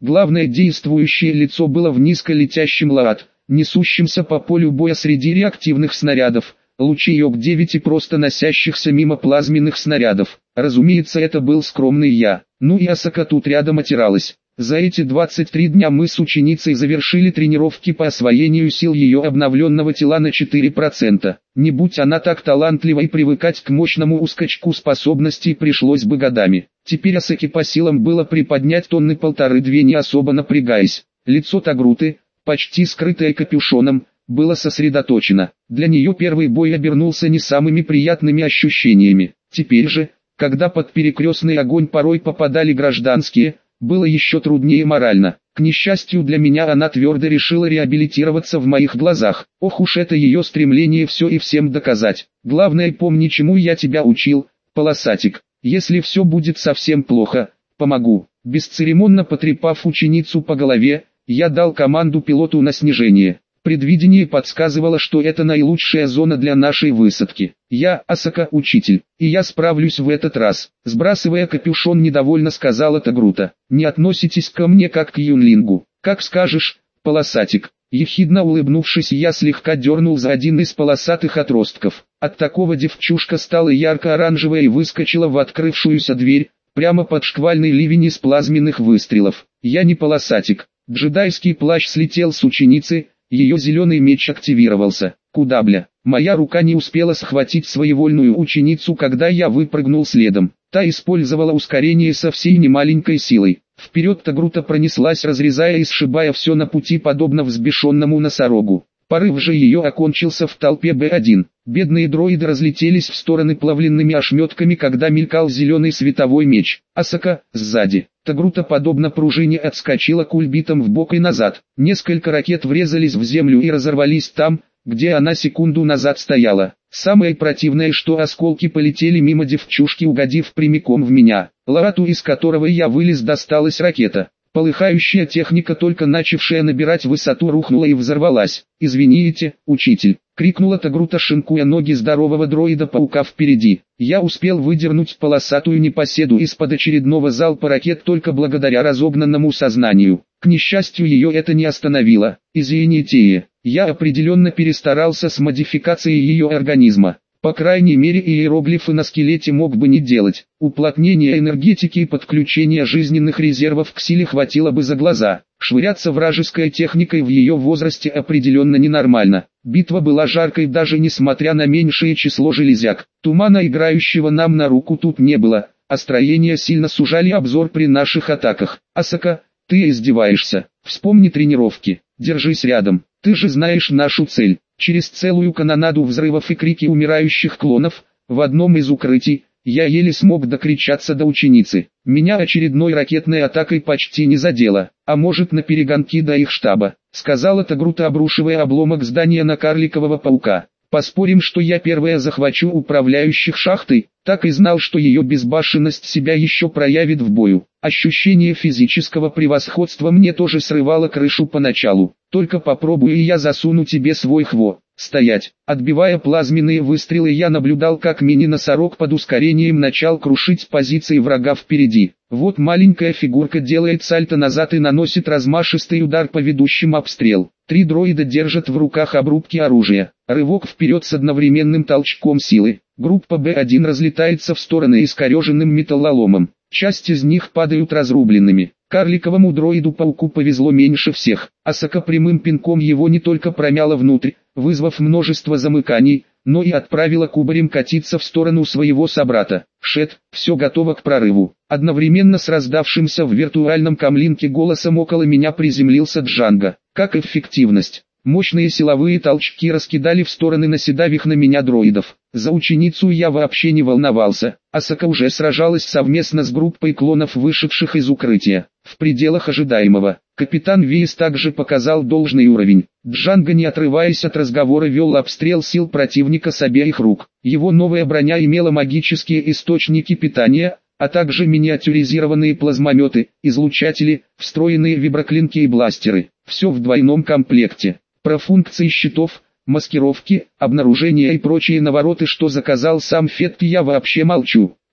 Главное действующее лицо было в низколетящем ЛААТ, несущемся по полю боя среди реактивных снарядов, лучей девять и просто носящихся мимо плазменных снарядов. Разумеется, это был скромный я. Ну и Асака тут рядом отиралась. За эти двадцать три дня мы с ученицей завершили тренировки по освоению сил ее обновленного тела на четыре процента. Не будь она так талантлива, и привыкать к мощному ускачку способностей пришлось бы годами. Теперь Асаке по силам было приподнять тонны полторы-две, не особо напрягаясь. Лицо Тагруты, почти скрытое капюшоном, было сосредоточено. Для нее первый бой обернулся не самыми приятными ощущениями. Теперь же, когда под перекрестный огонь порой попадали гражданские, было еще труднее морально. К несчастью для меня, она твердо решила реабилитироваться в моих глазах. Ох уж это ее стремление все и всем доказать. Главное, помни, чему я тебя учил, полосатик. Если все будет совсем плохо, помогу. Бесцеремонно потрепав ученицу по голове, я дал команду пилоту на снижение. Предвидение подсказывало, что это наилучшая зона для нашей высадки. Я, Асака, учитель, и я справлюсь в этот раз. Сбрасывая капюшон, недовольно сказала Тагрута. Не относитесь ко мне как к юнлингу. Как скажешь, полосатик. Ехидно улыбнувшись, я слегка дернул за один из полосатых отростков. От такого девчушка стала ярко-оранжевая и выскочила в открывшуюся дверь, прямо под шквальный ливень из плазменных выстрелов. Я не полосатик. Джедайский плащ слетел с ученицы, ее зеленый меч активировался. Куда бля? Моя рука не успела схватить своевольную ученицу, когда я выпрыгнул следом. Та использовала ускорение со всей немаленькой силой. Вперед Тагрута пронеслась, разрезая и сшибая все на пути, подобно взбешенному носорогу. Порыв же ее окончился в толпе Б один. Бедные дроиды разлетелись в стороны плавленными ошметками, когда мелькал зеленый световой меч. Асака, сзади. Тагрута, подобно пружине, отскочила кульбитом вбок и назад. Несколько ракет врезались в землю и разорвались там, где она секунду назад стояла. Самое противное, что осколки полетели мимо девчушки, угодив прямиком в меня. Лаату, из которого я вылез, досталась ракета. Полыхающая техника, только начавшая набирать высоту, рухнула и взорвалась. «Извините, учитель!» — крикнула Тагрута, шинкуя ноги здорового дроида-паука впереди. Я успел выдернуть полосатую непоседу из-под очередного залпа ракет только благодаря разогнанному сознанию. К несчастью, ее это не остановило. Извините, я определенно перестарался с модификацией ее организма. По крайней мере, иероглифы на скелете мог бы не делать. Уплотнения энергетики и подключения жизненных резервов к силе хватило бы за глаза. Швыряться вражеской техникой в ее возрасте определенно ненормально. Битва была жаркой даже несмотря на меньшее число железяк. Тумана, играющего нам на руку, тут не было, а строения сильно сужали обзор при наших атаках. Асака, ты издеваешься? Вспомни тренировки. Держись рядом. Ты же знаешь нашу цель. Через целую канонаду взрывов и крики умирающих клонов, в одном из укрытий, я еле смог докричаться до ученицы. Меня очередной ракетной атакой почти не задело, а может, на перегонки до их штаба, сказала Тагрута, обрушивая обломок здания на карликового паука. Поспорим, что я первая захвачу управляющих шахтой. Так и знал, что ее безбашенность себя еще проявит в бою. Ощущение физического превосходства мне тоже срывало крышу поначалу. Только попробую, и я засуну тебе свой хво. Стоять. Отбивая плазменные выстрелы, я наблюдал, как мини-носорог под ускорением начал крушить позиции врага впереди. Вот маленькая фигурка делает сальто назад и наносит размашистый удар по ведущим обстрел. Три дроида держат в руках обрубки оружия. Рывок вперед с одновременным толчком силы. Группа Б один разлетается в стороны искореженным металлоломом. Часть из них падают разрубленными. Карликовому дроиду-пауку повезло меньше всех. Асака прямым пинком его не только промяла внутрь, вызвав множество замыканий, но и отправила кубарем катиться в сторону своего собрата. «Шет, все готово к прорыву». Одновременно с раздавшимся в виртуальном камлинке голосом около меня приземлился Джанго. Как эффективность. Мощные силовые толчки раскидали в стороны наседавших на меня дроидов. За ученицу я вообще не волновался. Асака уже сражалась совместно с группой клонов, вышедших из укрытия. В пределах ожидаемого. Капитан Виес также показал должный уровень. Джанго, не отрываясь от разговора, вел обстрел сил противника с обеих рук. Его новая броня имела магические источники питания, а также миниатюризированные плазмометы, излучатели, встроенные виброклинки и бластеры. Все в двойном комплекте. Про функции щитов, маскировки, обнаружения и прочие навороты, что заказал сам Фетт, я вообще молчу.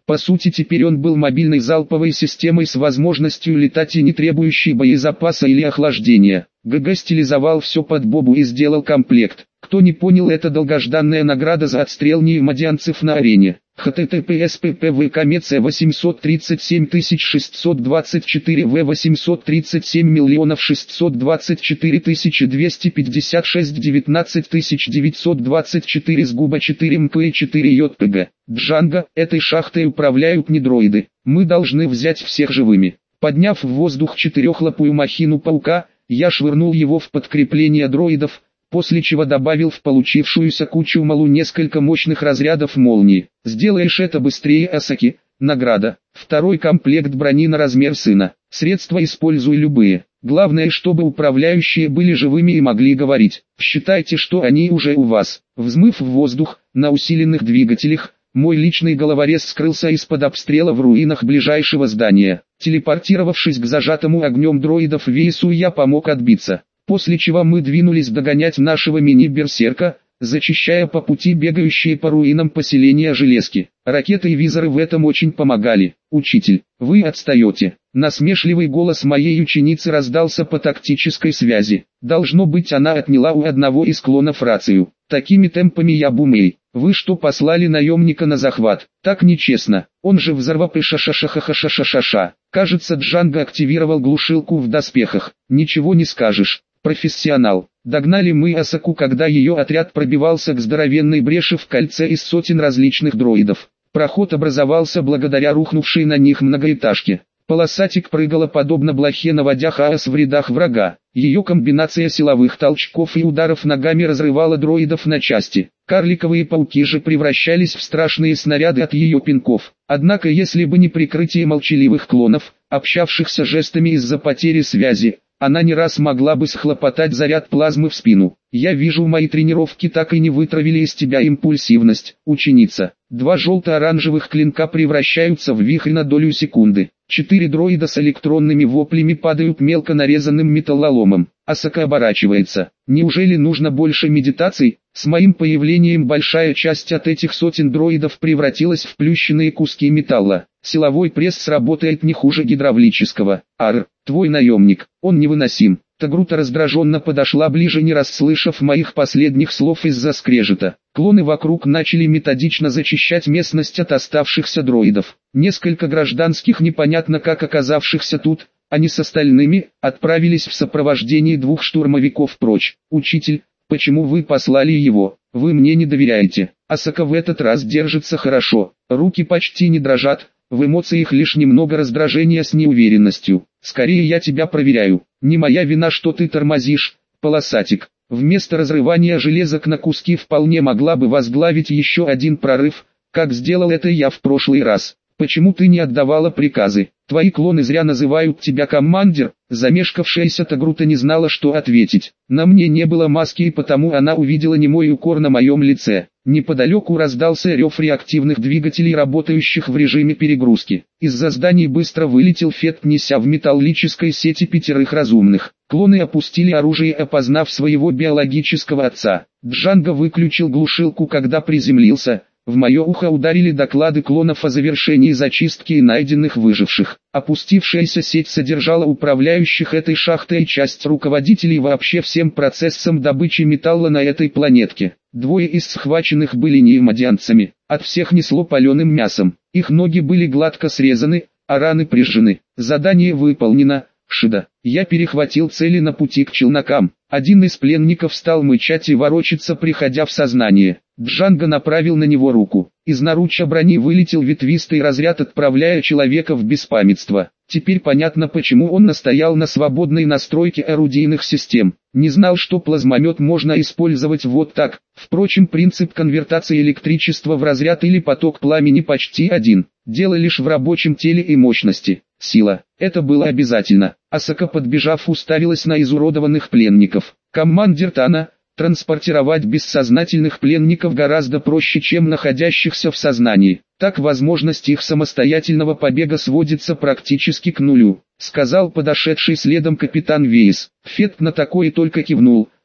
По сути теперь он был мобильной залповой системой с возможностью летать и не требующей боезапаса или охлаждения. ГГ стилизовал все под Бобу и сделал комплект. Кто не понял, это долгожданная награда за отстрел неимадианцев на арене. https ppv восемьсот тридцать семь тысяч шестьсот двадцать четыре в восемьсот тридцать семь миллионов шестьсот двадцать четыре тысячи двести пятьдесят шесть девятнадцать тысяч девятьсот двадцать четыре сгуба четыре мп и четыре jpg. Джанго, этой шахтой управляют не дроиды. Мы должны взять всех живыми. Подняв в воздух четырехлапую махину паука, я швырнул его в подкрепление дроидов, после чего добавил в получившуюся кучу малу несколько мощных разрядов молнии. Сделаешь это быстрее, Асаки. Награда. Второй комплект брони на размер сына. Средства используй любые. Главное, чтобы управляющие были живыми и могли говорить. Считайте, что они уже у вас. Взмыв в воздух, на усиленных двигателях, мой личный головорез скрылся из-под обстрела в руинах ближайшего здания. Телепортировавшись к зажатому огнем дроидов Вейсу, я помог отбиться. После чего мы двинулись догонять нашего мини-берсерка, зачищая по пути бегающие по руинам поселения железки. Ракеты и визоры в этом очень помогали. «Учитель, вы отстаете». Насмешливый голос моей ученицы раздался по тактической связи. Должно быть, она отняла у одного из клонов рацию. «Такими темпами я бумей. Вы что, послали наемника на захват? Так нечестно. Он же взорвапы ша-ша-ша-ха-ша-ша-ша-ша». Кажется, Джанго активировал глушилку в доспехах. Ничего не скажешь. Профессионал. Догнали мы Асаку, когда ее отряд пробивался к здоровенной бреши в кольце из сотен различных дроидов. Проход образовался благодаря рухнувшей на них многоэтажке. Полосатик прыгала подобно блохе, наводя хаос в рядах врага. Ее комбинация силовых толчков и ударов ногами разрывала дроидов на части. Карликовые пауки же превращались в страшные снаряды от ее пинков. Однако, если бы не прикрытие молчаливых клонов, общавшихся жестами из-за потери связи, она не раз могла бы схлопотать заряд плазмы в спину. Я вижу, мои тренировки так и не вытравили из тебя импульсивность, ученица. Два желто-оранжевых клинка превращаются в вихрь на долю секунды. Четыре дроида с электронными воплями падают мелко нарезанным металлоломом. Асака оборачивается. Неужели нужно больше медитаций? С моим появлением большая часть от этих сотен дроидов превратилась в плющенные куски металла. Силовой пресс сработает не хуже гидравлического. Ар, твой наемник, он невыносим. Тагрута раздраженно подошла ближе, не расслышав моих последних слов из-за скрежета. Клоны вокруг начали методично зачищать местность от оставшихся дроидов. Несколько гражданских, непонятно как оказавшихся тут, они с остальными, отправились в сопровождении двух штурмовиков прочь. «Учитель, почему вы послали его? Вы мне не доверяете». Асака в этот раз держится хорошо, руки почти не дрожат, в эмоциях лишь немного раздражения с неуверенностью. «Скорее я тебя проверяю. Не моя вина, что ты тормозишь, полосатик». Вместо разрывания железок на куски вполне могла бы возглавить еще один прорыв, как сделал это я в прошлый раз. «Почему ты не отдавала приказы? Твои клоны зря называют тебя командир». Замешкавшаяся Тагрута не знала, что ответить. На мне не было маски, и потому она увидела немой укор на моем лице. Неподалеку раздался рев реактивных двигателей, работающих в режиме перегрузки. Из-за зданий быстро вылетел Фет, неся в металлической сети пятерых разумных. Клоны опустили оружие, опознав своего биологического отца. Джанго выключил глушилку, когда приземлился. В мое ухо ударили доклады клонов о завершении зачистки и найденных выживших. Опустившаяся сеть содержала управляющих этой шахтой и часть руководителей вообще всем процессом добычи металла на этой планетке. Двое из схваченных были неимадианцами. От всех несло паленым мясом. Их ноги были гладко срезаны, а раны прижжены. Задание выполнено. Шида. Я перехватил цели на пути к челнокам. Один из пленников стал мычать и ворочаться, приходя в сознание. Джанго направил на него руку. Из наруча брони вылетел ветвистый разряд, отправляя человека в беспамятство. Теперь понятно, почему он настоял на свободной настройке орудийных систем. Не знал, что плазмомет можно использовать вот так. Впрочем, принцип конвертации электричества в разряд или поток пламени почти один. Дело лишь в рабочем теле и мощности. Сила. Это было обязательно. Асака, подбежав, уставилась на изуродованных пленников. «Командир Тана, транспортировать бессознательных пленников гораздо проще, чем находящихся в сознании. Так возможность их самостоятельного побега сводится практически к нулю», — сказал подошедший следом капитан Вейс. Фет на такое только кивнул,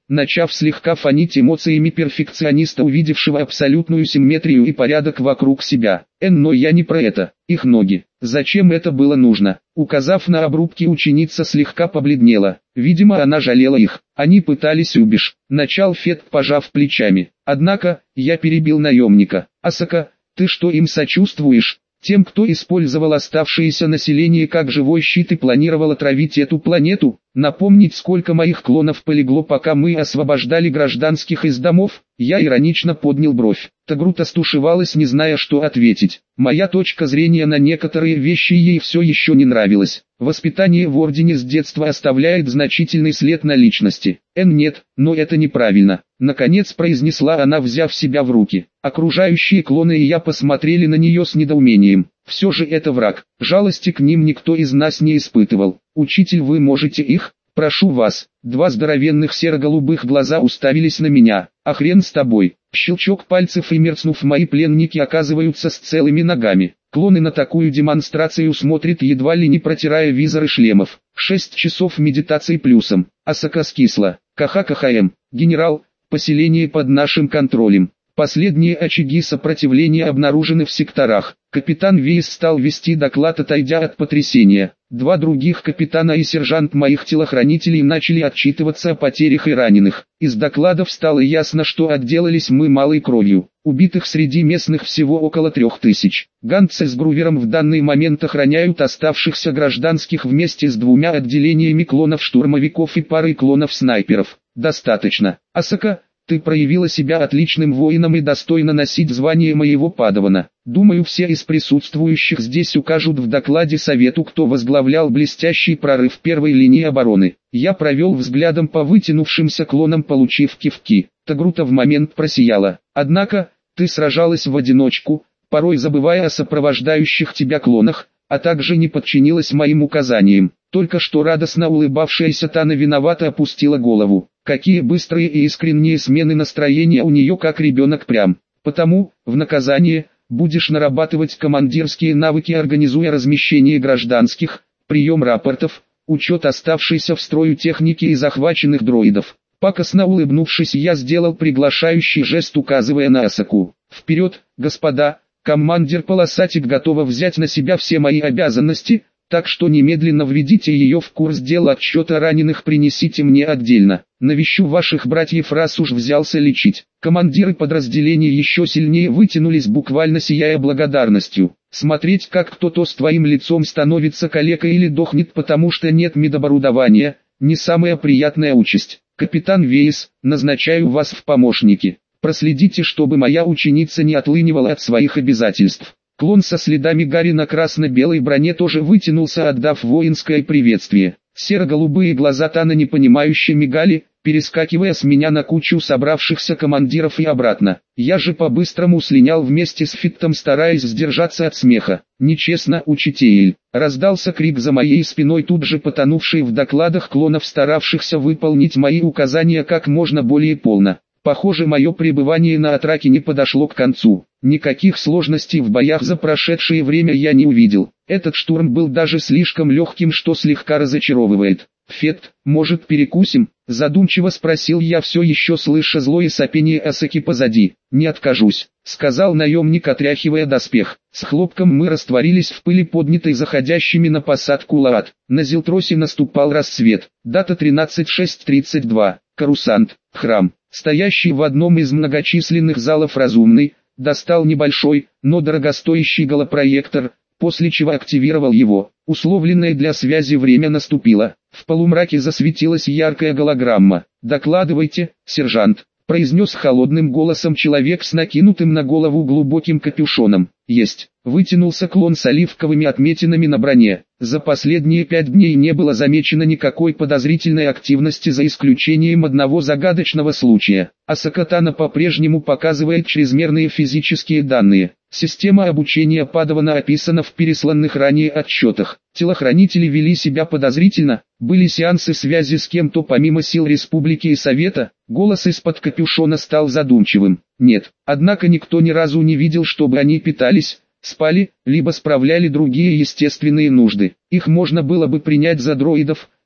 начав слегка фонить эмоциями перфекциониста, увидевшего абсолютную симметрию и порядок вокруг себя. «Эн, но я не про это. Их ноги. Зачем это было нужно?» Указав на обрубки, ученица слегка побледнела. Видимо, она жалела их. «Они пытались убежать», — начал Фет, пожав плечами. Однако, я перебил наемника. «Асака, ты что, им сочувствуешь? Тем, кто использовал оставшееся население как живой щит и планировал отравить эту планету? Напомнить, сколько моих клонов полегло, пока мы освобождали гражданских из домов?» Я иронично поднял бровь. Тагрута стушевалась, не зная, что ответить. Моя точка зрения на некоторые вещи ей все еще не нравилась. Воспитание в Ордене с детства оставляет значительный след на личности. «Эн, нет, но это неправильно», — наконец произнесла она, взяв себя в руки. Окружающие клоны и я посмотрели на нее с недоумением. Все же это враг. Жалости к ним никто из нас не испытывал. «Учитель, вы можете их? Прошу вас». Два здоровенных серо-голубых глаза уставились на меня. «А хрен с тобой». Щелчок пальцев, и мерцнув, мои пленники оказываются с целыми ногами. Клоны на такую демонстрацию смотрят, едва ли не протирая визоры шлемов. Шесть часов медитации плюсом. Асака скисла. КХ-КХМ. «Генерал, поселение под нашим контролем. Последние очаги сопротивления обнаружены в секторах». Капитан Вейс стал вести доклад, отойдя от потрясения. Два других капитана и сержант моих телохранителей начали отчитываться о потерях и раненых. Из докладов стало ясно, что отделались мы малой кровью. Убитых среди местных всего около трех тысяч. Ганцы с Грувером в данный момент охраняют оставшихся гражданских вместе с двумя отделениями клонов-штурмовиков и парой клонов-снайперов. Достаточно. Асака, ты проявила себя отличным воином и достойна носить звание моего падавана. Думаю, все из присутствующих здесь укажут в докладе совету, кто возглавлял блестящий прорыв первой линии обороны. Я провел взглядом по вытянувшимся клонам, получив кивки. Тагрута в момент просияла. Однако, ты сражалась в одиночку, порой забывая о сопровождающих тебя клонах, а также не подчинилась моим указаниям. Только что радостно улыбавшаяся Тана виновато опустила голову. Какие быстрые и искренние смены настроения у нее, как ребенок прям. Потому, в наказание, будешь нарабатывать командирские навыки, организуя размещение гражданских, прием рапортов, учет оставшейся в строю техники и захваченных дроидов. Пакостно улыбнувшись, я сделал приглашающий жест, указывая на Асаку. «Вперед, господа, командир Полосатик готова взять на себя все мои обязанности, так что немедленно введите ее в курс дела, отчета раненых принесите мне отдельно. Навещу ваших братьев, раз уж взялся лечить». Командиры подразделений еще сильнее вытянулись, буквально сияя благодарностью. Смотреть, как кто-то с твоим лицом становится калекой или дохнет, потому что нет медоборудования, не самая приятная участь. «Капитан Вейс, назначаю вас в помощники. Проследите, чтобы моя ученица не отлынивала от своих обязательств». Клон со следами Гарри на красно-белой броне тоже вытянулся, отдав воинское приветствие. Серо-голубые глаза Тана непонимающе мигали, перескакивая с меня на кучу собравшихся командиров и обратно. Я же по-быстрому слинял вместе с Фиттом, стараясь сдержаться от смеха. «Нечестно, учитель!» Раздался крик за моей спиной, тут же потонувший в докладах клонов, старавшихся выполнить мои указания как можно более полно. Похоже, мое пребывание на Атраке не подошло к концу. Никаких сложностей в боях за прошедшее время я не увидел. Этот штурм был даже слишком легким, что слегка разочаровывает. «Фет, может, перекусим?» – задумчиво спросил я, все еще слыша злое сопение Асаки позади. «Не откажусь», – сказал наемник, отряхивая доспех. С хлопком мы растворились в пыли, поднятой заходящими на посадку Лаат. На Зилтросе наступал рассвет. Дата тринадцать шесть тридцать два. Карусант, храм. Стоящий в одном из многочисленных залов разумный, достал небольшой, но дорогостоящий голопроектор, после чего активировал его. Условленное для связи время наступило. В полумраке засветилась яркая голограмма. «Докладывайте, сержант», — произнес холодным голосом человек с накинутым на голову глубоким капюшоном. «Есть». Вытянулся клон с оливковыми отметинами на броне. За последние пять дней не было замечено никакой подозрительной активности, за исключением одного загадочного случая. Асака Тана по-прежнему показывает чрезмерные физические данные. Система обучения Падавана описана в пересланных ранее отчетах. Телохранители вели себя подозрительно, были сеансы связи с кем-то помимо сил Республики и Совета. Голос из-под капюшона стал задумчивым. Нет, однако никто ни разу не видел, чтобы они питались, спали, либо справляли другие естественные нужды. Их можно было бы принять за дроидов,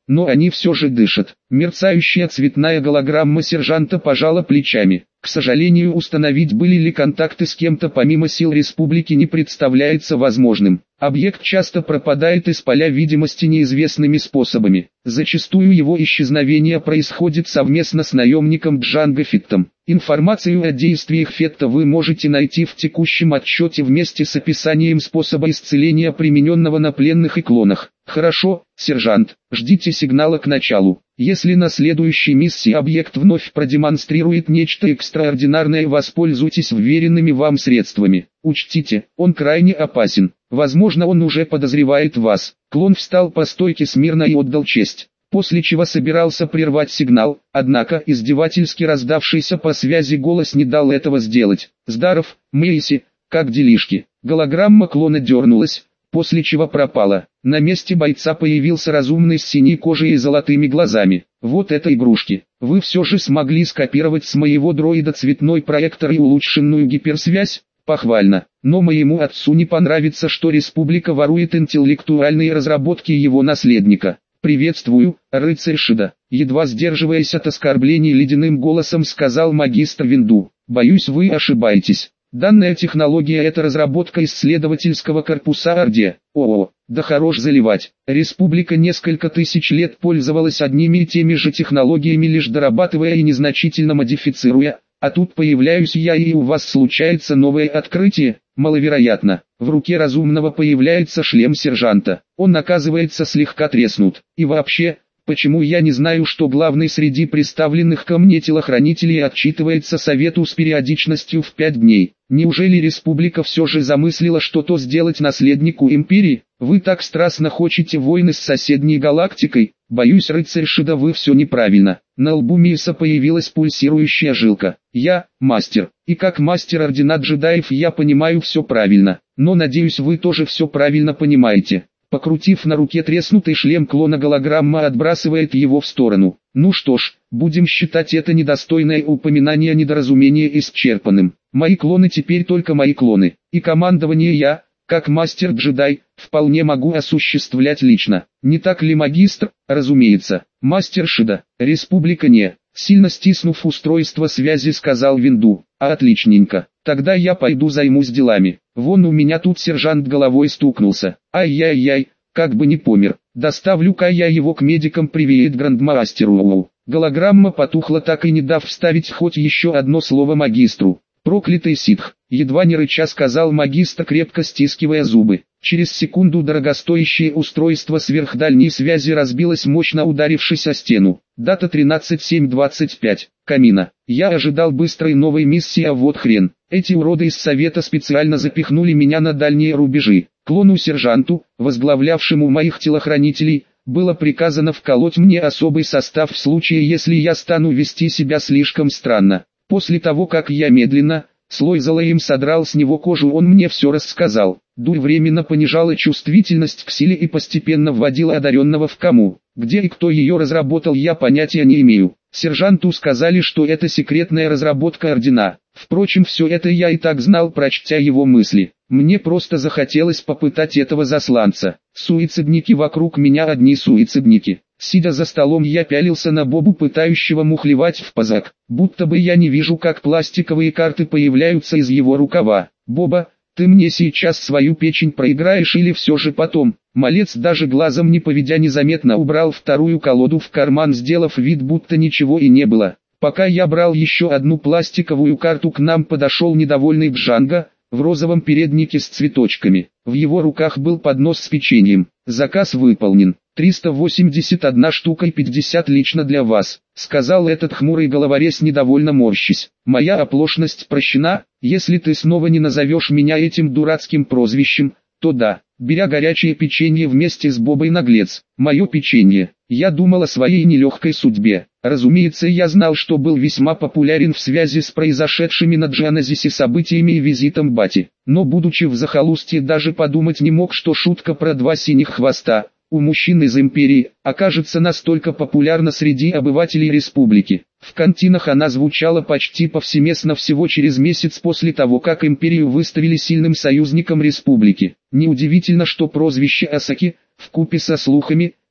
но они все же дышат. Мерцающая цветная голограмма сержанта пожала плечами. К сожалению, установить, были ли контакты с кем-то помимо сил республики, не представляется возможным. Объект часто пропадает из поля видимости неизвестными способами. Зачастую его исчезновение происходит совместно с наемником Джанго Феттом. Информацию о действиях Фетта вы можете найти в текущем отчете вместе с описанием способа исцеления, примененного на пленных и клонах. Хорошо, сержант, ждите сигнала к началу. Если на следующей миссии объект вновь продемонстрирует нечто экстраординарное, воспользуйтесь вверенными вам средствами. Учтите, он крайне опасен. Возможно, он уже подозревает вас. Клон встал по стойке смирно и отдал честь, после чего собирался прервать сигнал, однако издевательски раздавшийся по связи голос не дал этого сделать. «Здаров, Мэйси, как делишки?» Голограмма клона дернулась, после чего пропала. На месте бойца появился разумный с синей кожей и золотыми глазами. «Вот это игрушки! Вы все же смогли скопировать с моего дроида цветной проектор и улучшенную гиперсвязь? Похвально. Но моему отцу не понравится, что республика ворует интеллектуальные разработки его наследника». «Приветствую, рыцарь Шида», едва сдерживаясь от оскорблений, ледяным голосом сказал магистр Винду. «Боюсь, вы ошибаетесь. Данная технология — это разработка исследовательского корпуса Орде. О, да хорош заливать. Республика несколько тысяч лет пользовалась одними и теми же технологиями, лишь дорабатывая и незначительно модифицируя. А тут появляюсь я, и у вас случается новое открытие? Маловероятно». В руке разумного появляется шлем сержанта. Он оказывается слегка треснут. И вообще, почему я не знаю, что главный среди представленных ко мне телохранителей отчитывается совету с периодичностью в пять дней? Неужели республика все же замыслила что-то сделать наследнику империи? Вы так страстно хотите войны с соседней галактикой? Боюсь, рыцарь Шида, вы все неправильно. На лбу Миса появилась пульсирующая жилка. Я – мастер, и как мастер ордена джедаев я понимаю все правильно, но надеюсь, вы тоже все правильно понимаете. Покрутив на руке треснутый шлем клона, голограмма отбрасывает его в сторону. Ну что ж, будем считать это недостойное упоминание недоразумения исчерпанным. Мои клоны теперь только мои клоны, и командование я, как мастер-джедай, вполне могу осуществлять лично. Не так ли, магистр? Разумеется. Мастер Шида, республика не. Сильно стиснув устройство связи, сказал Винду. А отличненько. Тогда я пойду займусь делами. Вон у меня тут сержант головой стукнулся. Ай-яй-яй, как бы не помер. Доставлю-ка я его к медикам, привет грандмастеру. Голограмма потухла, так и не дав вставить хоть еще одно слово магистру. «Проклятый ситх», едва не рыча сказал магистр, крепко стискивая зубы. Через секунду дорогостоящее устройство сверхдальней связи разбилось, мощно ударившись о стену. Дата тринадцать семь двадцать пять. Камина. Я ожидал быстрой новой миссии, а вот хрен. Эти уроды из совета специально запихнули меня на дальние рубежи. Клону-сержанту, возглавлявшему моих телохранителей, было приказано вколоть мне особый состав в случае, если я стану вести себя слишком странно. После того, как я медленно, слой за лоем содрал с него кожу, он мне все рассказал. Дурь временно понижала чувствительность к силе и постепенно вводила одаренного в кому. Где и кто ее разработал, я понятия не имею. Сержанту сказали, что это секретная разработка ордена. Впрочем, все это я и так знал, прочтя его мысли. Мне просто захотелось попытать этого засланца. Суицидники вокруг меня, одни суицидники. Сидя за столом, я пялился на Бобу, пытающего мухлевать в пазак. Будто бы я не вижу, как пластиковые карты появляются из его рукава. «Боба, ты мне сейчас свою печень проиграешь или все же потом?» Малец, даже глазом не поведя, незаметно убрал вторую колоду в карман, сделав вид, будто ничего и не было. Пока я брал еще одну пластиковую карту, к нам подошел недовольный Джанго, в розовом переднике с цветочками. В его руках был поднос с печеньем. «Заказ выполнен. триста восемьдесят одна штука и пятьдесят лично для вас», — сказал этот хмурый головорез, недовольно морщись. «Моя оплошность прощена. Если ты снова не назовешь меня этим дурацким прозвищем, то да». Беря горячее печенье вместе с Бобой, наглец. «Мое печенье». Я думал о своей нелегкой судьбе. Разумеется, я знал, что был весьма популярен в связи с произошедшими на Джаназисе событиями и визитом Бати. Но, будучи в захолустье, даже подумать не мог, что шутка про два синих хвоста у мужчин из империи окажется настолько популярна среди обывателей республики. В кантинах она звучала почти повсеместно всего через месяц после того, как империю выставили сильным союзником республики. Неудивительно, что прозвище Асаки, вкупе со слухами,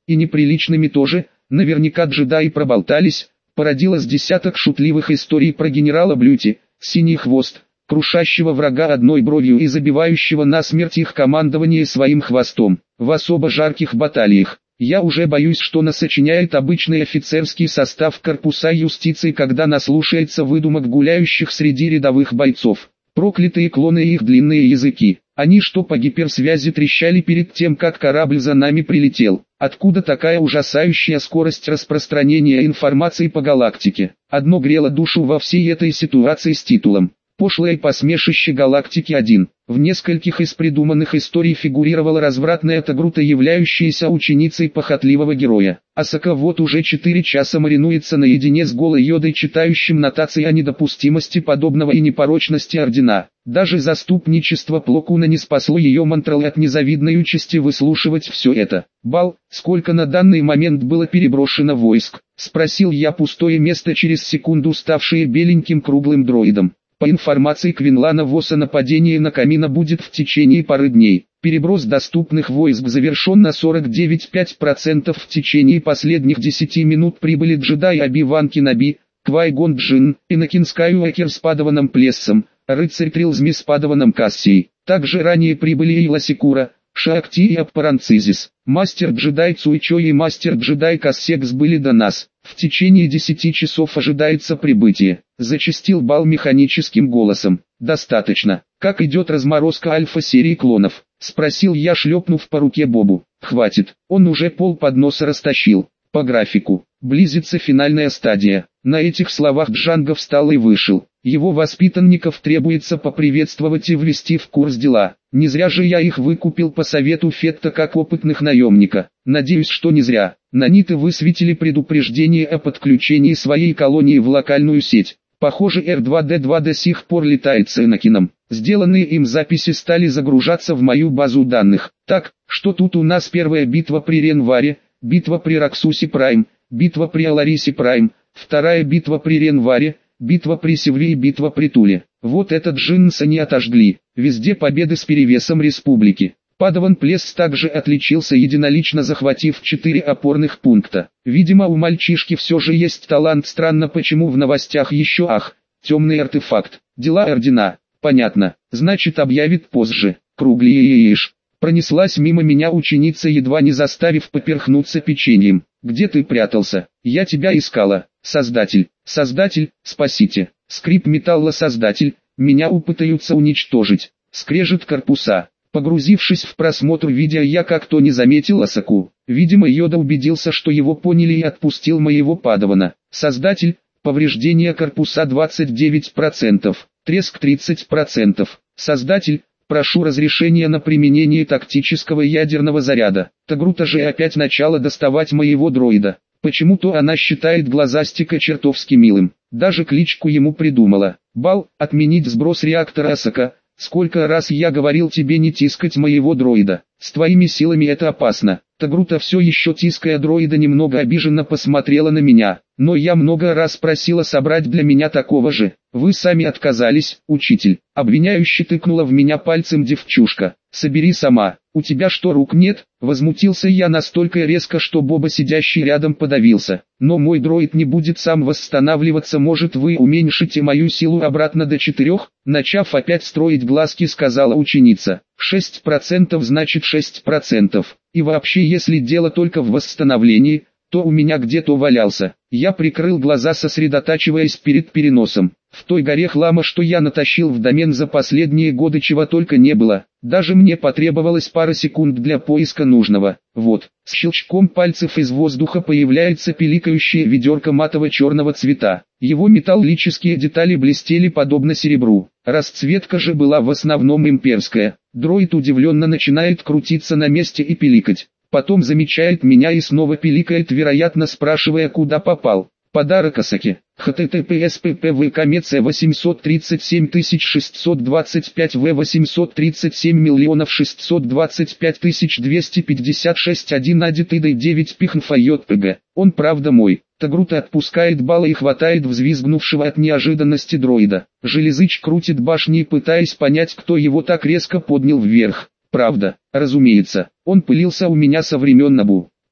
И неприличными тоже, наверняка джедаи проболтались, породилось десяток шутливых историй про генерала Блюти, синий хвост, крушащего врага одной бровью и забивающего насмерть их командование своим хвостом. В особо жарких баталиях. Я уже боюсь, что насочиняет обычный офицерский состав корпуса юстиции, когда наслушается выдумок гуляющих среди рядовых бойцов. Проклятые клоны и их длинные языки. Они что по гиперсвязи трещали перед тем, как корабль за нами прилетел. Откуда такая ужасающая скорость распространения информации по галактике? Одно грело душу во всей этой ситуации с титулом «Пошлое посмешище галактики один». В нескольких из придуманных историй фигурировала развратная Тагрута, являющаяся ученицей похотливого героя. Асака вот уже четыре часа маринуется наедине с голой Йодой, читающим нотации о недопустимости подобного и непорочности ордена. Даже заступничество Пло Куна не спасло ее мантрал от незавидной участи выслушивать все это. «Бал, сколько на данный момент было переброшено войск?» — спросил я пустое место через секунду, ставшее беленьким круглым дроидом. По информации Квинлана ВОСа, нападение на Камина будет в течение пары дней. Переброс доступных войск завершен на сорок девять целых пять десятых процента. В течение последних десяти минут прибыли джедай Оби-Ван Кеноби, Квай-Гон Джинн, Энакин Скайуокер с Падаваном Плессом, рыцарь Трилзми с Падаваном Кассией. Также ранее прибыли Ила Секура, Шаакти и Аппаранцизис. Мастер-джедай Цуйчо и мастер-джедай Кассекс были до нас. В течение десяти часов ожидается прибытие. Зачастил Бал механическим голосом. «Достаточно. Как идет разморозка альфа-серии клонов?» — спросил я, шлепнув по руке Бобу. «Хватит, он уже пол подноса растащил. По графику. Близится финальная стадия». На этих словах Джанго встал и вышел. Его воспитанников требуется поприветствовать и ввести в курс дела. Не зря же я их выкупил по совету Фетта как опытных наемника. Надеюсь, что не зря. Наниты высветили предупреждение о подключении своей колонии в локальную сеть. Похоже, эр два дэ два до сих пор летает с Энакином. Сделанные им записи стали загружаться в мою базу данных. Так, что тут у нас: первая битва при Ренваре, битва при Раксусе Прайм, битва при Аларисе Прайм, вторая битва при Ренваре, битва при Севле и битва при Туле. Вот этот Джинса не отожгли. Везде победы с перевесом республики. Падаван Плесс также отличился, единолично захватив четыре опорных пункта. Видимо, у мальчишки все же есть талант. Странно, почему в новостях еще ах, темный артефакт, дела ордена. Понятно, значит объявит позже. Круглиеешь. Пронеслась мимо меня ученица, едва не заставив поперхнуться печеньем. «Где ты прятался? Я тебя искала. Создатель, Создатель, спасите!» Скрип металла. «Создатель, меня упытаются уничтожить!» Скрежет корпуса. Погрузившись в просмотр видео, я как-то не заметил Асаку. Видимо, Йода убедился, что его поняли, и отпустил моего Падавана. Создатель, повреждение корпуса двадцать девять процентов, треск тридцать процентов. Создатель, прошу разрешения на применение тактического ядерного заряда. Тагрута же опять начала доставать моего дроида. Почему-то она считает глазастика чертовски милым. Даже кличку ему придумала. Бал, отменить сброс реактора. Асака, сколько раз я говорил тебе не тискать моего дроида. С твоими силами это опасно. Тагрута, все еще тиская дроида, немного обиженно посмотрела на меня. Но я много раз просила собрать для меня такого же. Вы сами отказались, учитель. Обвиняюще тыкнула в меня пальцем девчушка. Собери сама. У тебя что, рук нет? Возмутился я настолько резко, что Боба, сидящий рядом, подавился. Но мой дроид не будет сам восстанавливаться. Может, вы уменьшите мою силу обратно до четырех? Начав опять строить глазки, сказала ученица. шесть процентов значит шесть процентов. И вообще, если дело только в восстановлении, то у меня где-то валялся. Я прикрыл глаза, сосредотачиваясь перед переносом. В той горе хлама, что я натащил в домен за последние годы, чего только не было. Даже мне потребовалось пара секунд для поиска нужного. Вот, с щелчком пальцев из воздуха появляется пиликающее ведерко матово-черного цвета. Его металлические детали блестели подобно серебру. Расцветка же была в основном имперская. Дроид удивленно начинает крутиться на месте и пиликать. Потом замечает меня и снова пиликает, вероятно спрашивая, куда попал. Подарок Асаке. https ppv комеция восемьсот тридцать семь тысяч шестьсот двадцать пять в восемьсот тридцать семь миллионов шестьсот двадцать пять тысяч двести пятьдесят шесть один адитыдой девять пихнфа йпг. Он правда мой. Тагрута отпускает Бала и хватает взвизгнувшего от неожиданности дроида. Железыч крутит башней, пытаясь понять, кто его так резко поднял вверх. Правда, разумеется, он пылился у меня со времен Набу.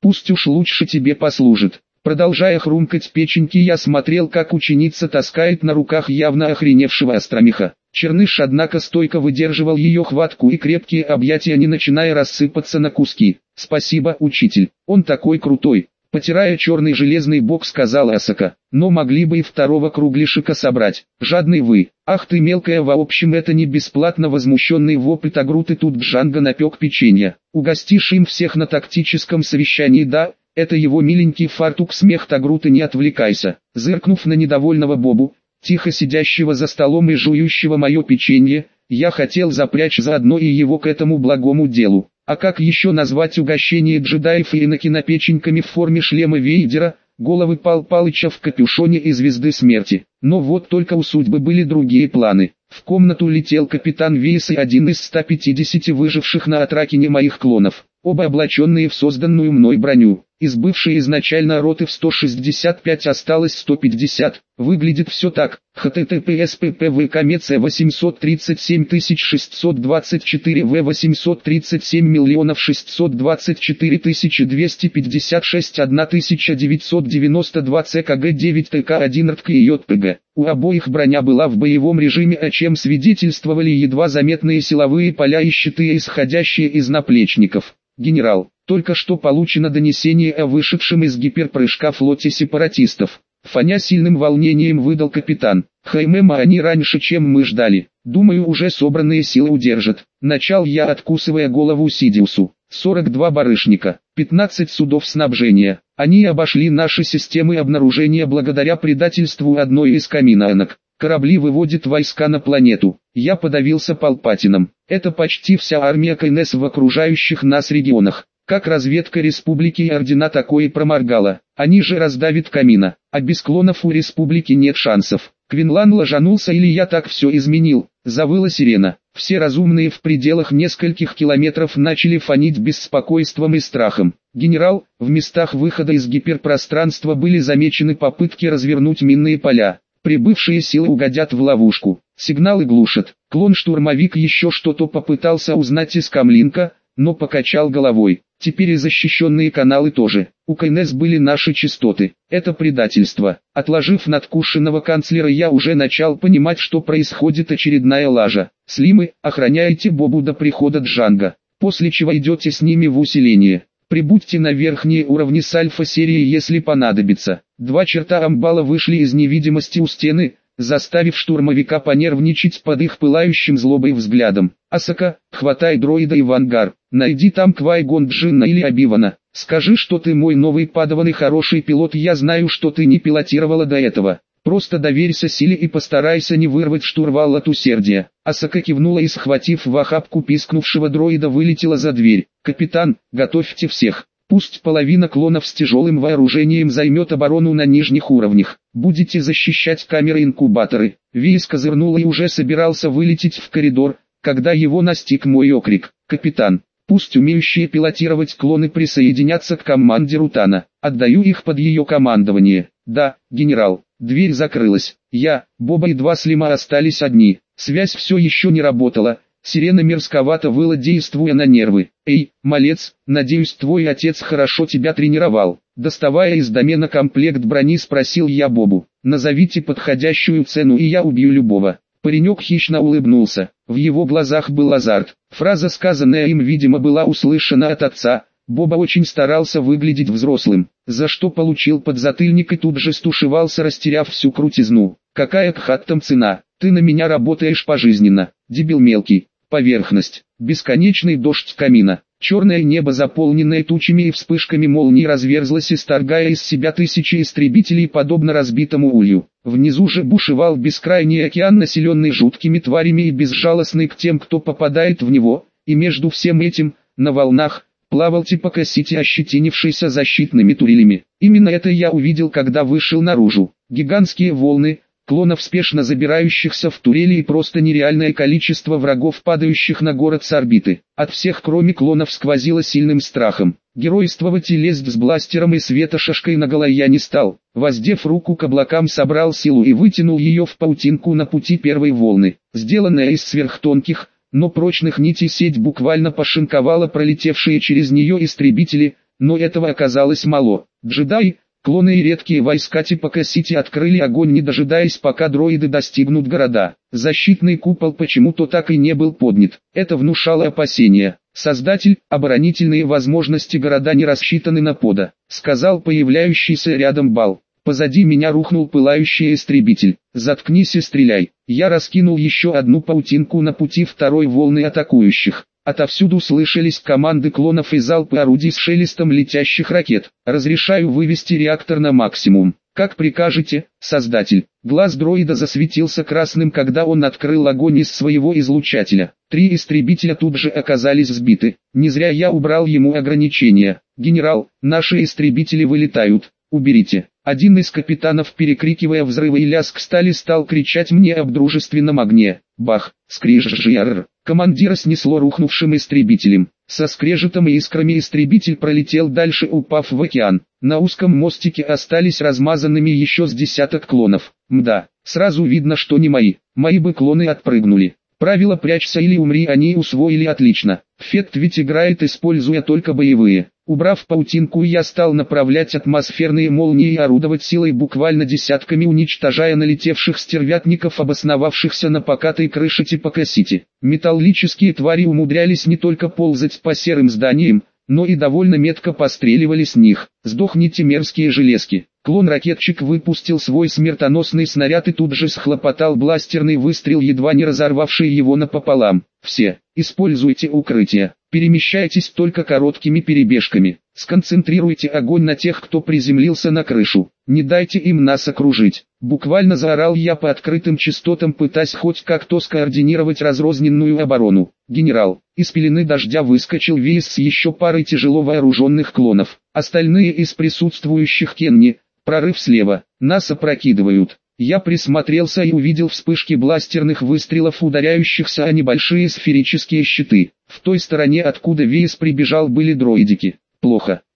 Пусть уж лучше тебе послужит. Продолжая хрумкать печеньки, я смотрел, как ученица таскает на руках явно охреневшего Остромиха. Черныш, однако, стойко выдерживал ее хватку, и крепкие объятия не начиная рассыпаться на куски. «Спасибо, учитель, он такой крутой», — потирая черный железный бок, сказал Асака. «Но могли бы и второго кругляшика собрать. Жадный вы. Ах ты мелкая, в общем это не бесплатно». Возмущенный вопль Тагрут, и тут Джанго напек печенья. «Угостишь им всех на тактическом совещании, да?» Это его миленький фартук. Смех Тагрута. «Не отвлекайся». Зыркнув на недовольного Бобу, тихо сидящего за столом и жующего мое печенье, я хотел запрячь заодно и его к этому благому делу. А как еще назвать угощение джедаев и инокина печеньками в форме шлема Вейдера, головы Пал Палыча в капюшоне и звезды смерти? Но вот только у судьбы были другие планы. В комнату летел капитан Вейс и один из ста пятидесяти выживших на Атракине моих клонов, оба облаченные в созданную мной броню. Из бывшей изначально роты в сто шестьдесят пять осталось сто пятьдесят. Выглядит все так. https ppvk меце восемьсот тридцать семь тысяч шестьсот двадцать четыре в восемьсот тридцать семь миллионов шестьсот двадцать четыре тысячи двести пятьдесят шесть тысяча девятьсот девяносто два цкг девять тк один ртк и йпг. У обоих броня была в боевом режиме, о чем свидетельствовали едва заметные силовые поля и щиты, исходящие из наплечников. «Генерал, только что получено донесение о вышедшем из гиперпрыжка флоте сепаратистов», — фоня сильным волнением выдал капитан. «Хм, а они раньше, чем мы ждали. Думаю, уже собранные силы удержат». Начал я, откусывая голову Сидиусу. сорок два барышника, пятнадцать судов снабжения. Они обошли наши системы обнаружения благодаря предательству одной из каминанок. Корабли выводят войска на планету. Я подавился Палпатином. Это почти вся армия КНС в окружающих нас регионах. Как разведка республики и ордена такое проморгала. Они же раздавят Камина. А без клонов у республики нет шансов. Квинлан ложанулся, или я так все изменил? Завыла сирена. Все разумные в пределах нескольких километров начали фонить беспокойством и страхом. «Генерал, в местах выхода из гиперпространства были замечены попытки развернуть минные поля. Прибывшие силы угодят в ловушку. Сигналы глушат». Клон-штурмовик еще что-то попытался узнать из Камлинка, но покачал головой. «Теперь и защищенные каналы тоже. У КНС были наши частоты. Это предательство». Отложив надкушенного канцлера, я уже начал понимать, что происходит очередная лажа. «Слимы, охраняйте Бобу до прихода Джанго, после чего идете с ними в усиление. Прибудьте на верхние уровни с альфа-серии, если понадобится». Два черта амбала вышли из невидимости у стены, заставив штурмовика понервничать под их пылающим злобой взглядом. «Асака, хватай дроида и в ангар. Найди там Квай-Гон Джинна или Оби-Вана. Скажи, что ты мой новый падаван и хороший пилот. Я знаю, что ты не пилотировала до этого. Просто доверься силе и постарайся не вырвать штурвал от усердия». Асака кивнула и, схватив в охапку пискнувшего дроида, вылетела за дверь. «Капитан, готовьте всех. Пусть половина клонов с тяжелым вооружением займет оборону на нижних уровнях. Будете защищать камеры-инкубаторы». Вейс козырнул и уже собирался вылететь в коридор, когда его настиг мой окрик. «Капитан, пусть умеющие пилотировать клоны присоединятся к команде Рутана. Отдаю их под ее командование». «Да, генерал». Дверь закрылась. Я, Боба и два Слима остались одни. Связь все еще не работала. Сирена мерзковато выла, действуя на нервы. «Эй, малец, надеюсь, твой отец хорошо тебя тренировал». Доставая из домена комплект брони, спросил я Бобу. «Назовите подходящую цену, и я убью любого». Паренек хищно улыбнулся. В его глазах был азарт. Фраза, сказанная им, видимо, была услышана от отца. Боба очень старался выглядеть взрослым, за что получил подзатыльник и тут же стушевался, растеряв всю крутизну. «Какая к хаттам цена? Ты на меня работаешь пожизненно, дебил мелкий». Поверхность. Бесконечный дождь камина. Черное небо, заполненное тучами и вспышками молний, разверзлось, исторгая из себя тысячи истребителей, подобно разбитому улью. Внизу же бушевал бескрайний океан, населенный жуткими тварями и безжалостный к тем, кто попадает в него, и между всем этим, на волнах, плавал Типака Сити, ощетинившийся защитными турелями. Именно это я увидел, когда вышел наружу. Гигантские волны, клонов, спешно забирающихся в турели, и просто нереальное количество врагов, падающих на город с орбиты. От всех, кроме клонов, сквозило сильным страхом. Геройствовать и лезть с бластером и светошашкой наголо я не стал. Воздев руку к облакам, собрал силу и вытянул ее в паутинку на пути первой волны. Сделанная из сверхтонких, но прочных нитей сеть буквально пошинковала пролетевшие через нее истребители, но этого оказалось мало. Джедаи, клоны и редкие войска Типака-Сити открыли огонь, не дожидаясь, пока дроиды достигнут города. Защитный купол почему-то так и не был поднят. Это внушало опасения. «Создатель, оборонительные возможности города не рассчитаны на пода», — сказал появляющийся рядом Бал. Позади меня рухнул пылающий истребитель. «Заткнись и стреляй». Я раскинул еще одну паутинку на пути второй волны атакующих. Отовсюду слышались команды клонов и залпы орудий с шелестом летящих ракет. «Разрешаю вывести реактор на максимум». «Как прикажете, Создатель». Глаз дроида засветился красным, когда он открыл огонь из своего излучателя. Три истребителя тут же оказались сбиты. Не зря я убрал ему ограничения. «Генерал, наши истребители вылетают. Уберите». Один из капитанов, перекрикивая взрывы и лязг стали, стал кричать мне об дружественном огне. Бах, скрижжжр. Командира снесло рухнувшим истребителем. Со скрежетом и искрами истребитель пролетел дальше, упав в океан. На узком мостике остались размазанными еще с десяток клонов. Мда, сразу видно, что не мои. Мои бы клоны отпрыгнули. Правило «прячься или умри» они усвоили отлично. Фект ведь играет, используя только боевые. Убрав паутинку, я стал направлять атмосферные молнии и орудовать силой буквально десятками, уничтожая налетевших стервятников, обосновавшихся на покатой крыше Типака-Сити. Металлические твари умудрялись не только ползать по серым зданиям, но и довольно метко постреливали с них. «Сдохните, мерзкие железки». Клон-ракетчик выпустил свой смертоносный снаряд и тут же схлопотал бластерный выстрел, едва не разорвавший его напополам. «Все, используйте укрытие, перемещайтесь только короткими перебежками, сконцентрируйте огонь на тех, кто приземлился на крышу, не дайте им нас окружить». Буквально заорал я по открытым частотам, пытаясь хоть как-то скоординировать разрозненную оборону. «Генерал». Из пелены дождя выскочил Виес с еще парой тяжело вооруженных клонов. Остальные из присутствующих Кенни. Прорыв слева. Нас опрокидывают. Я присмотрелся и увидел вспышки бластерных выстрелов, ударяющихся о небольшие сферические щиты. В той стороне, откуда Виес прибежал, были дроидики. Плохо.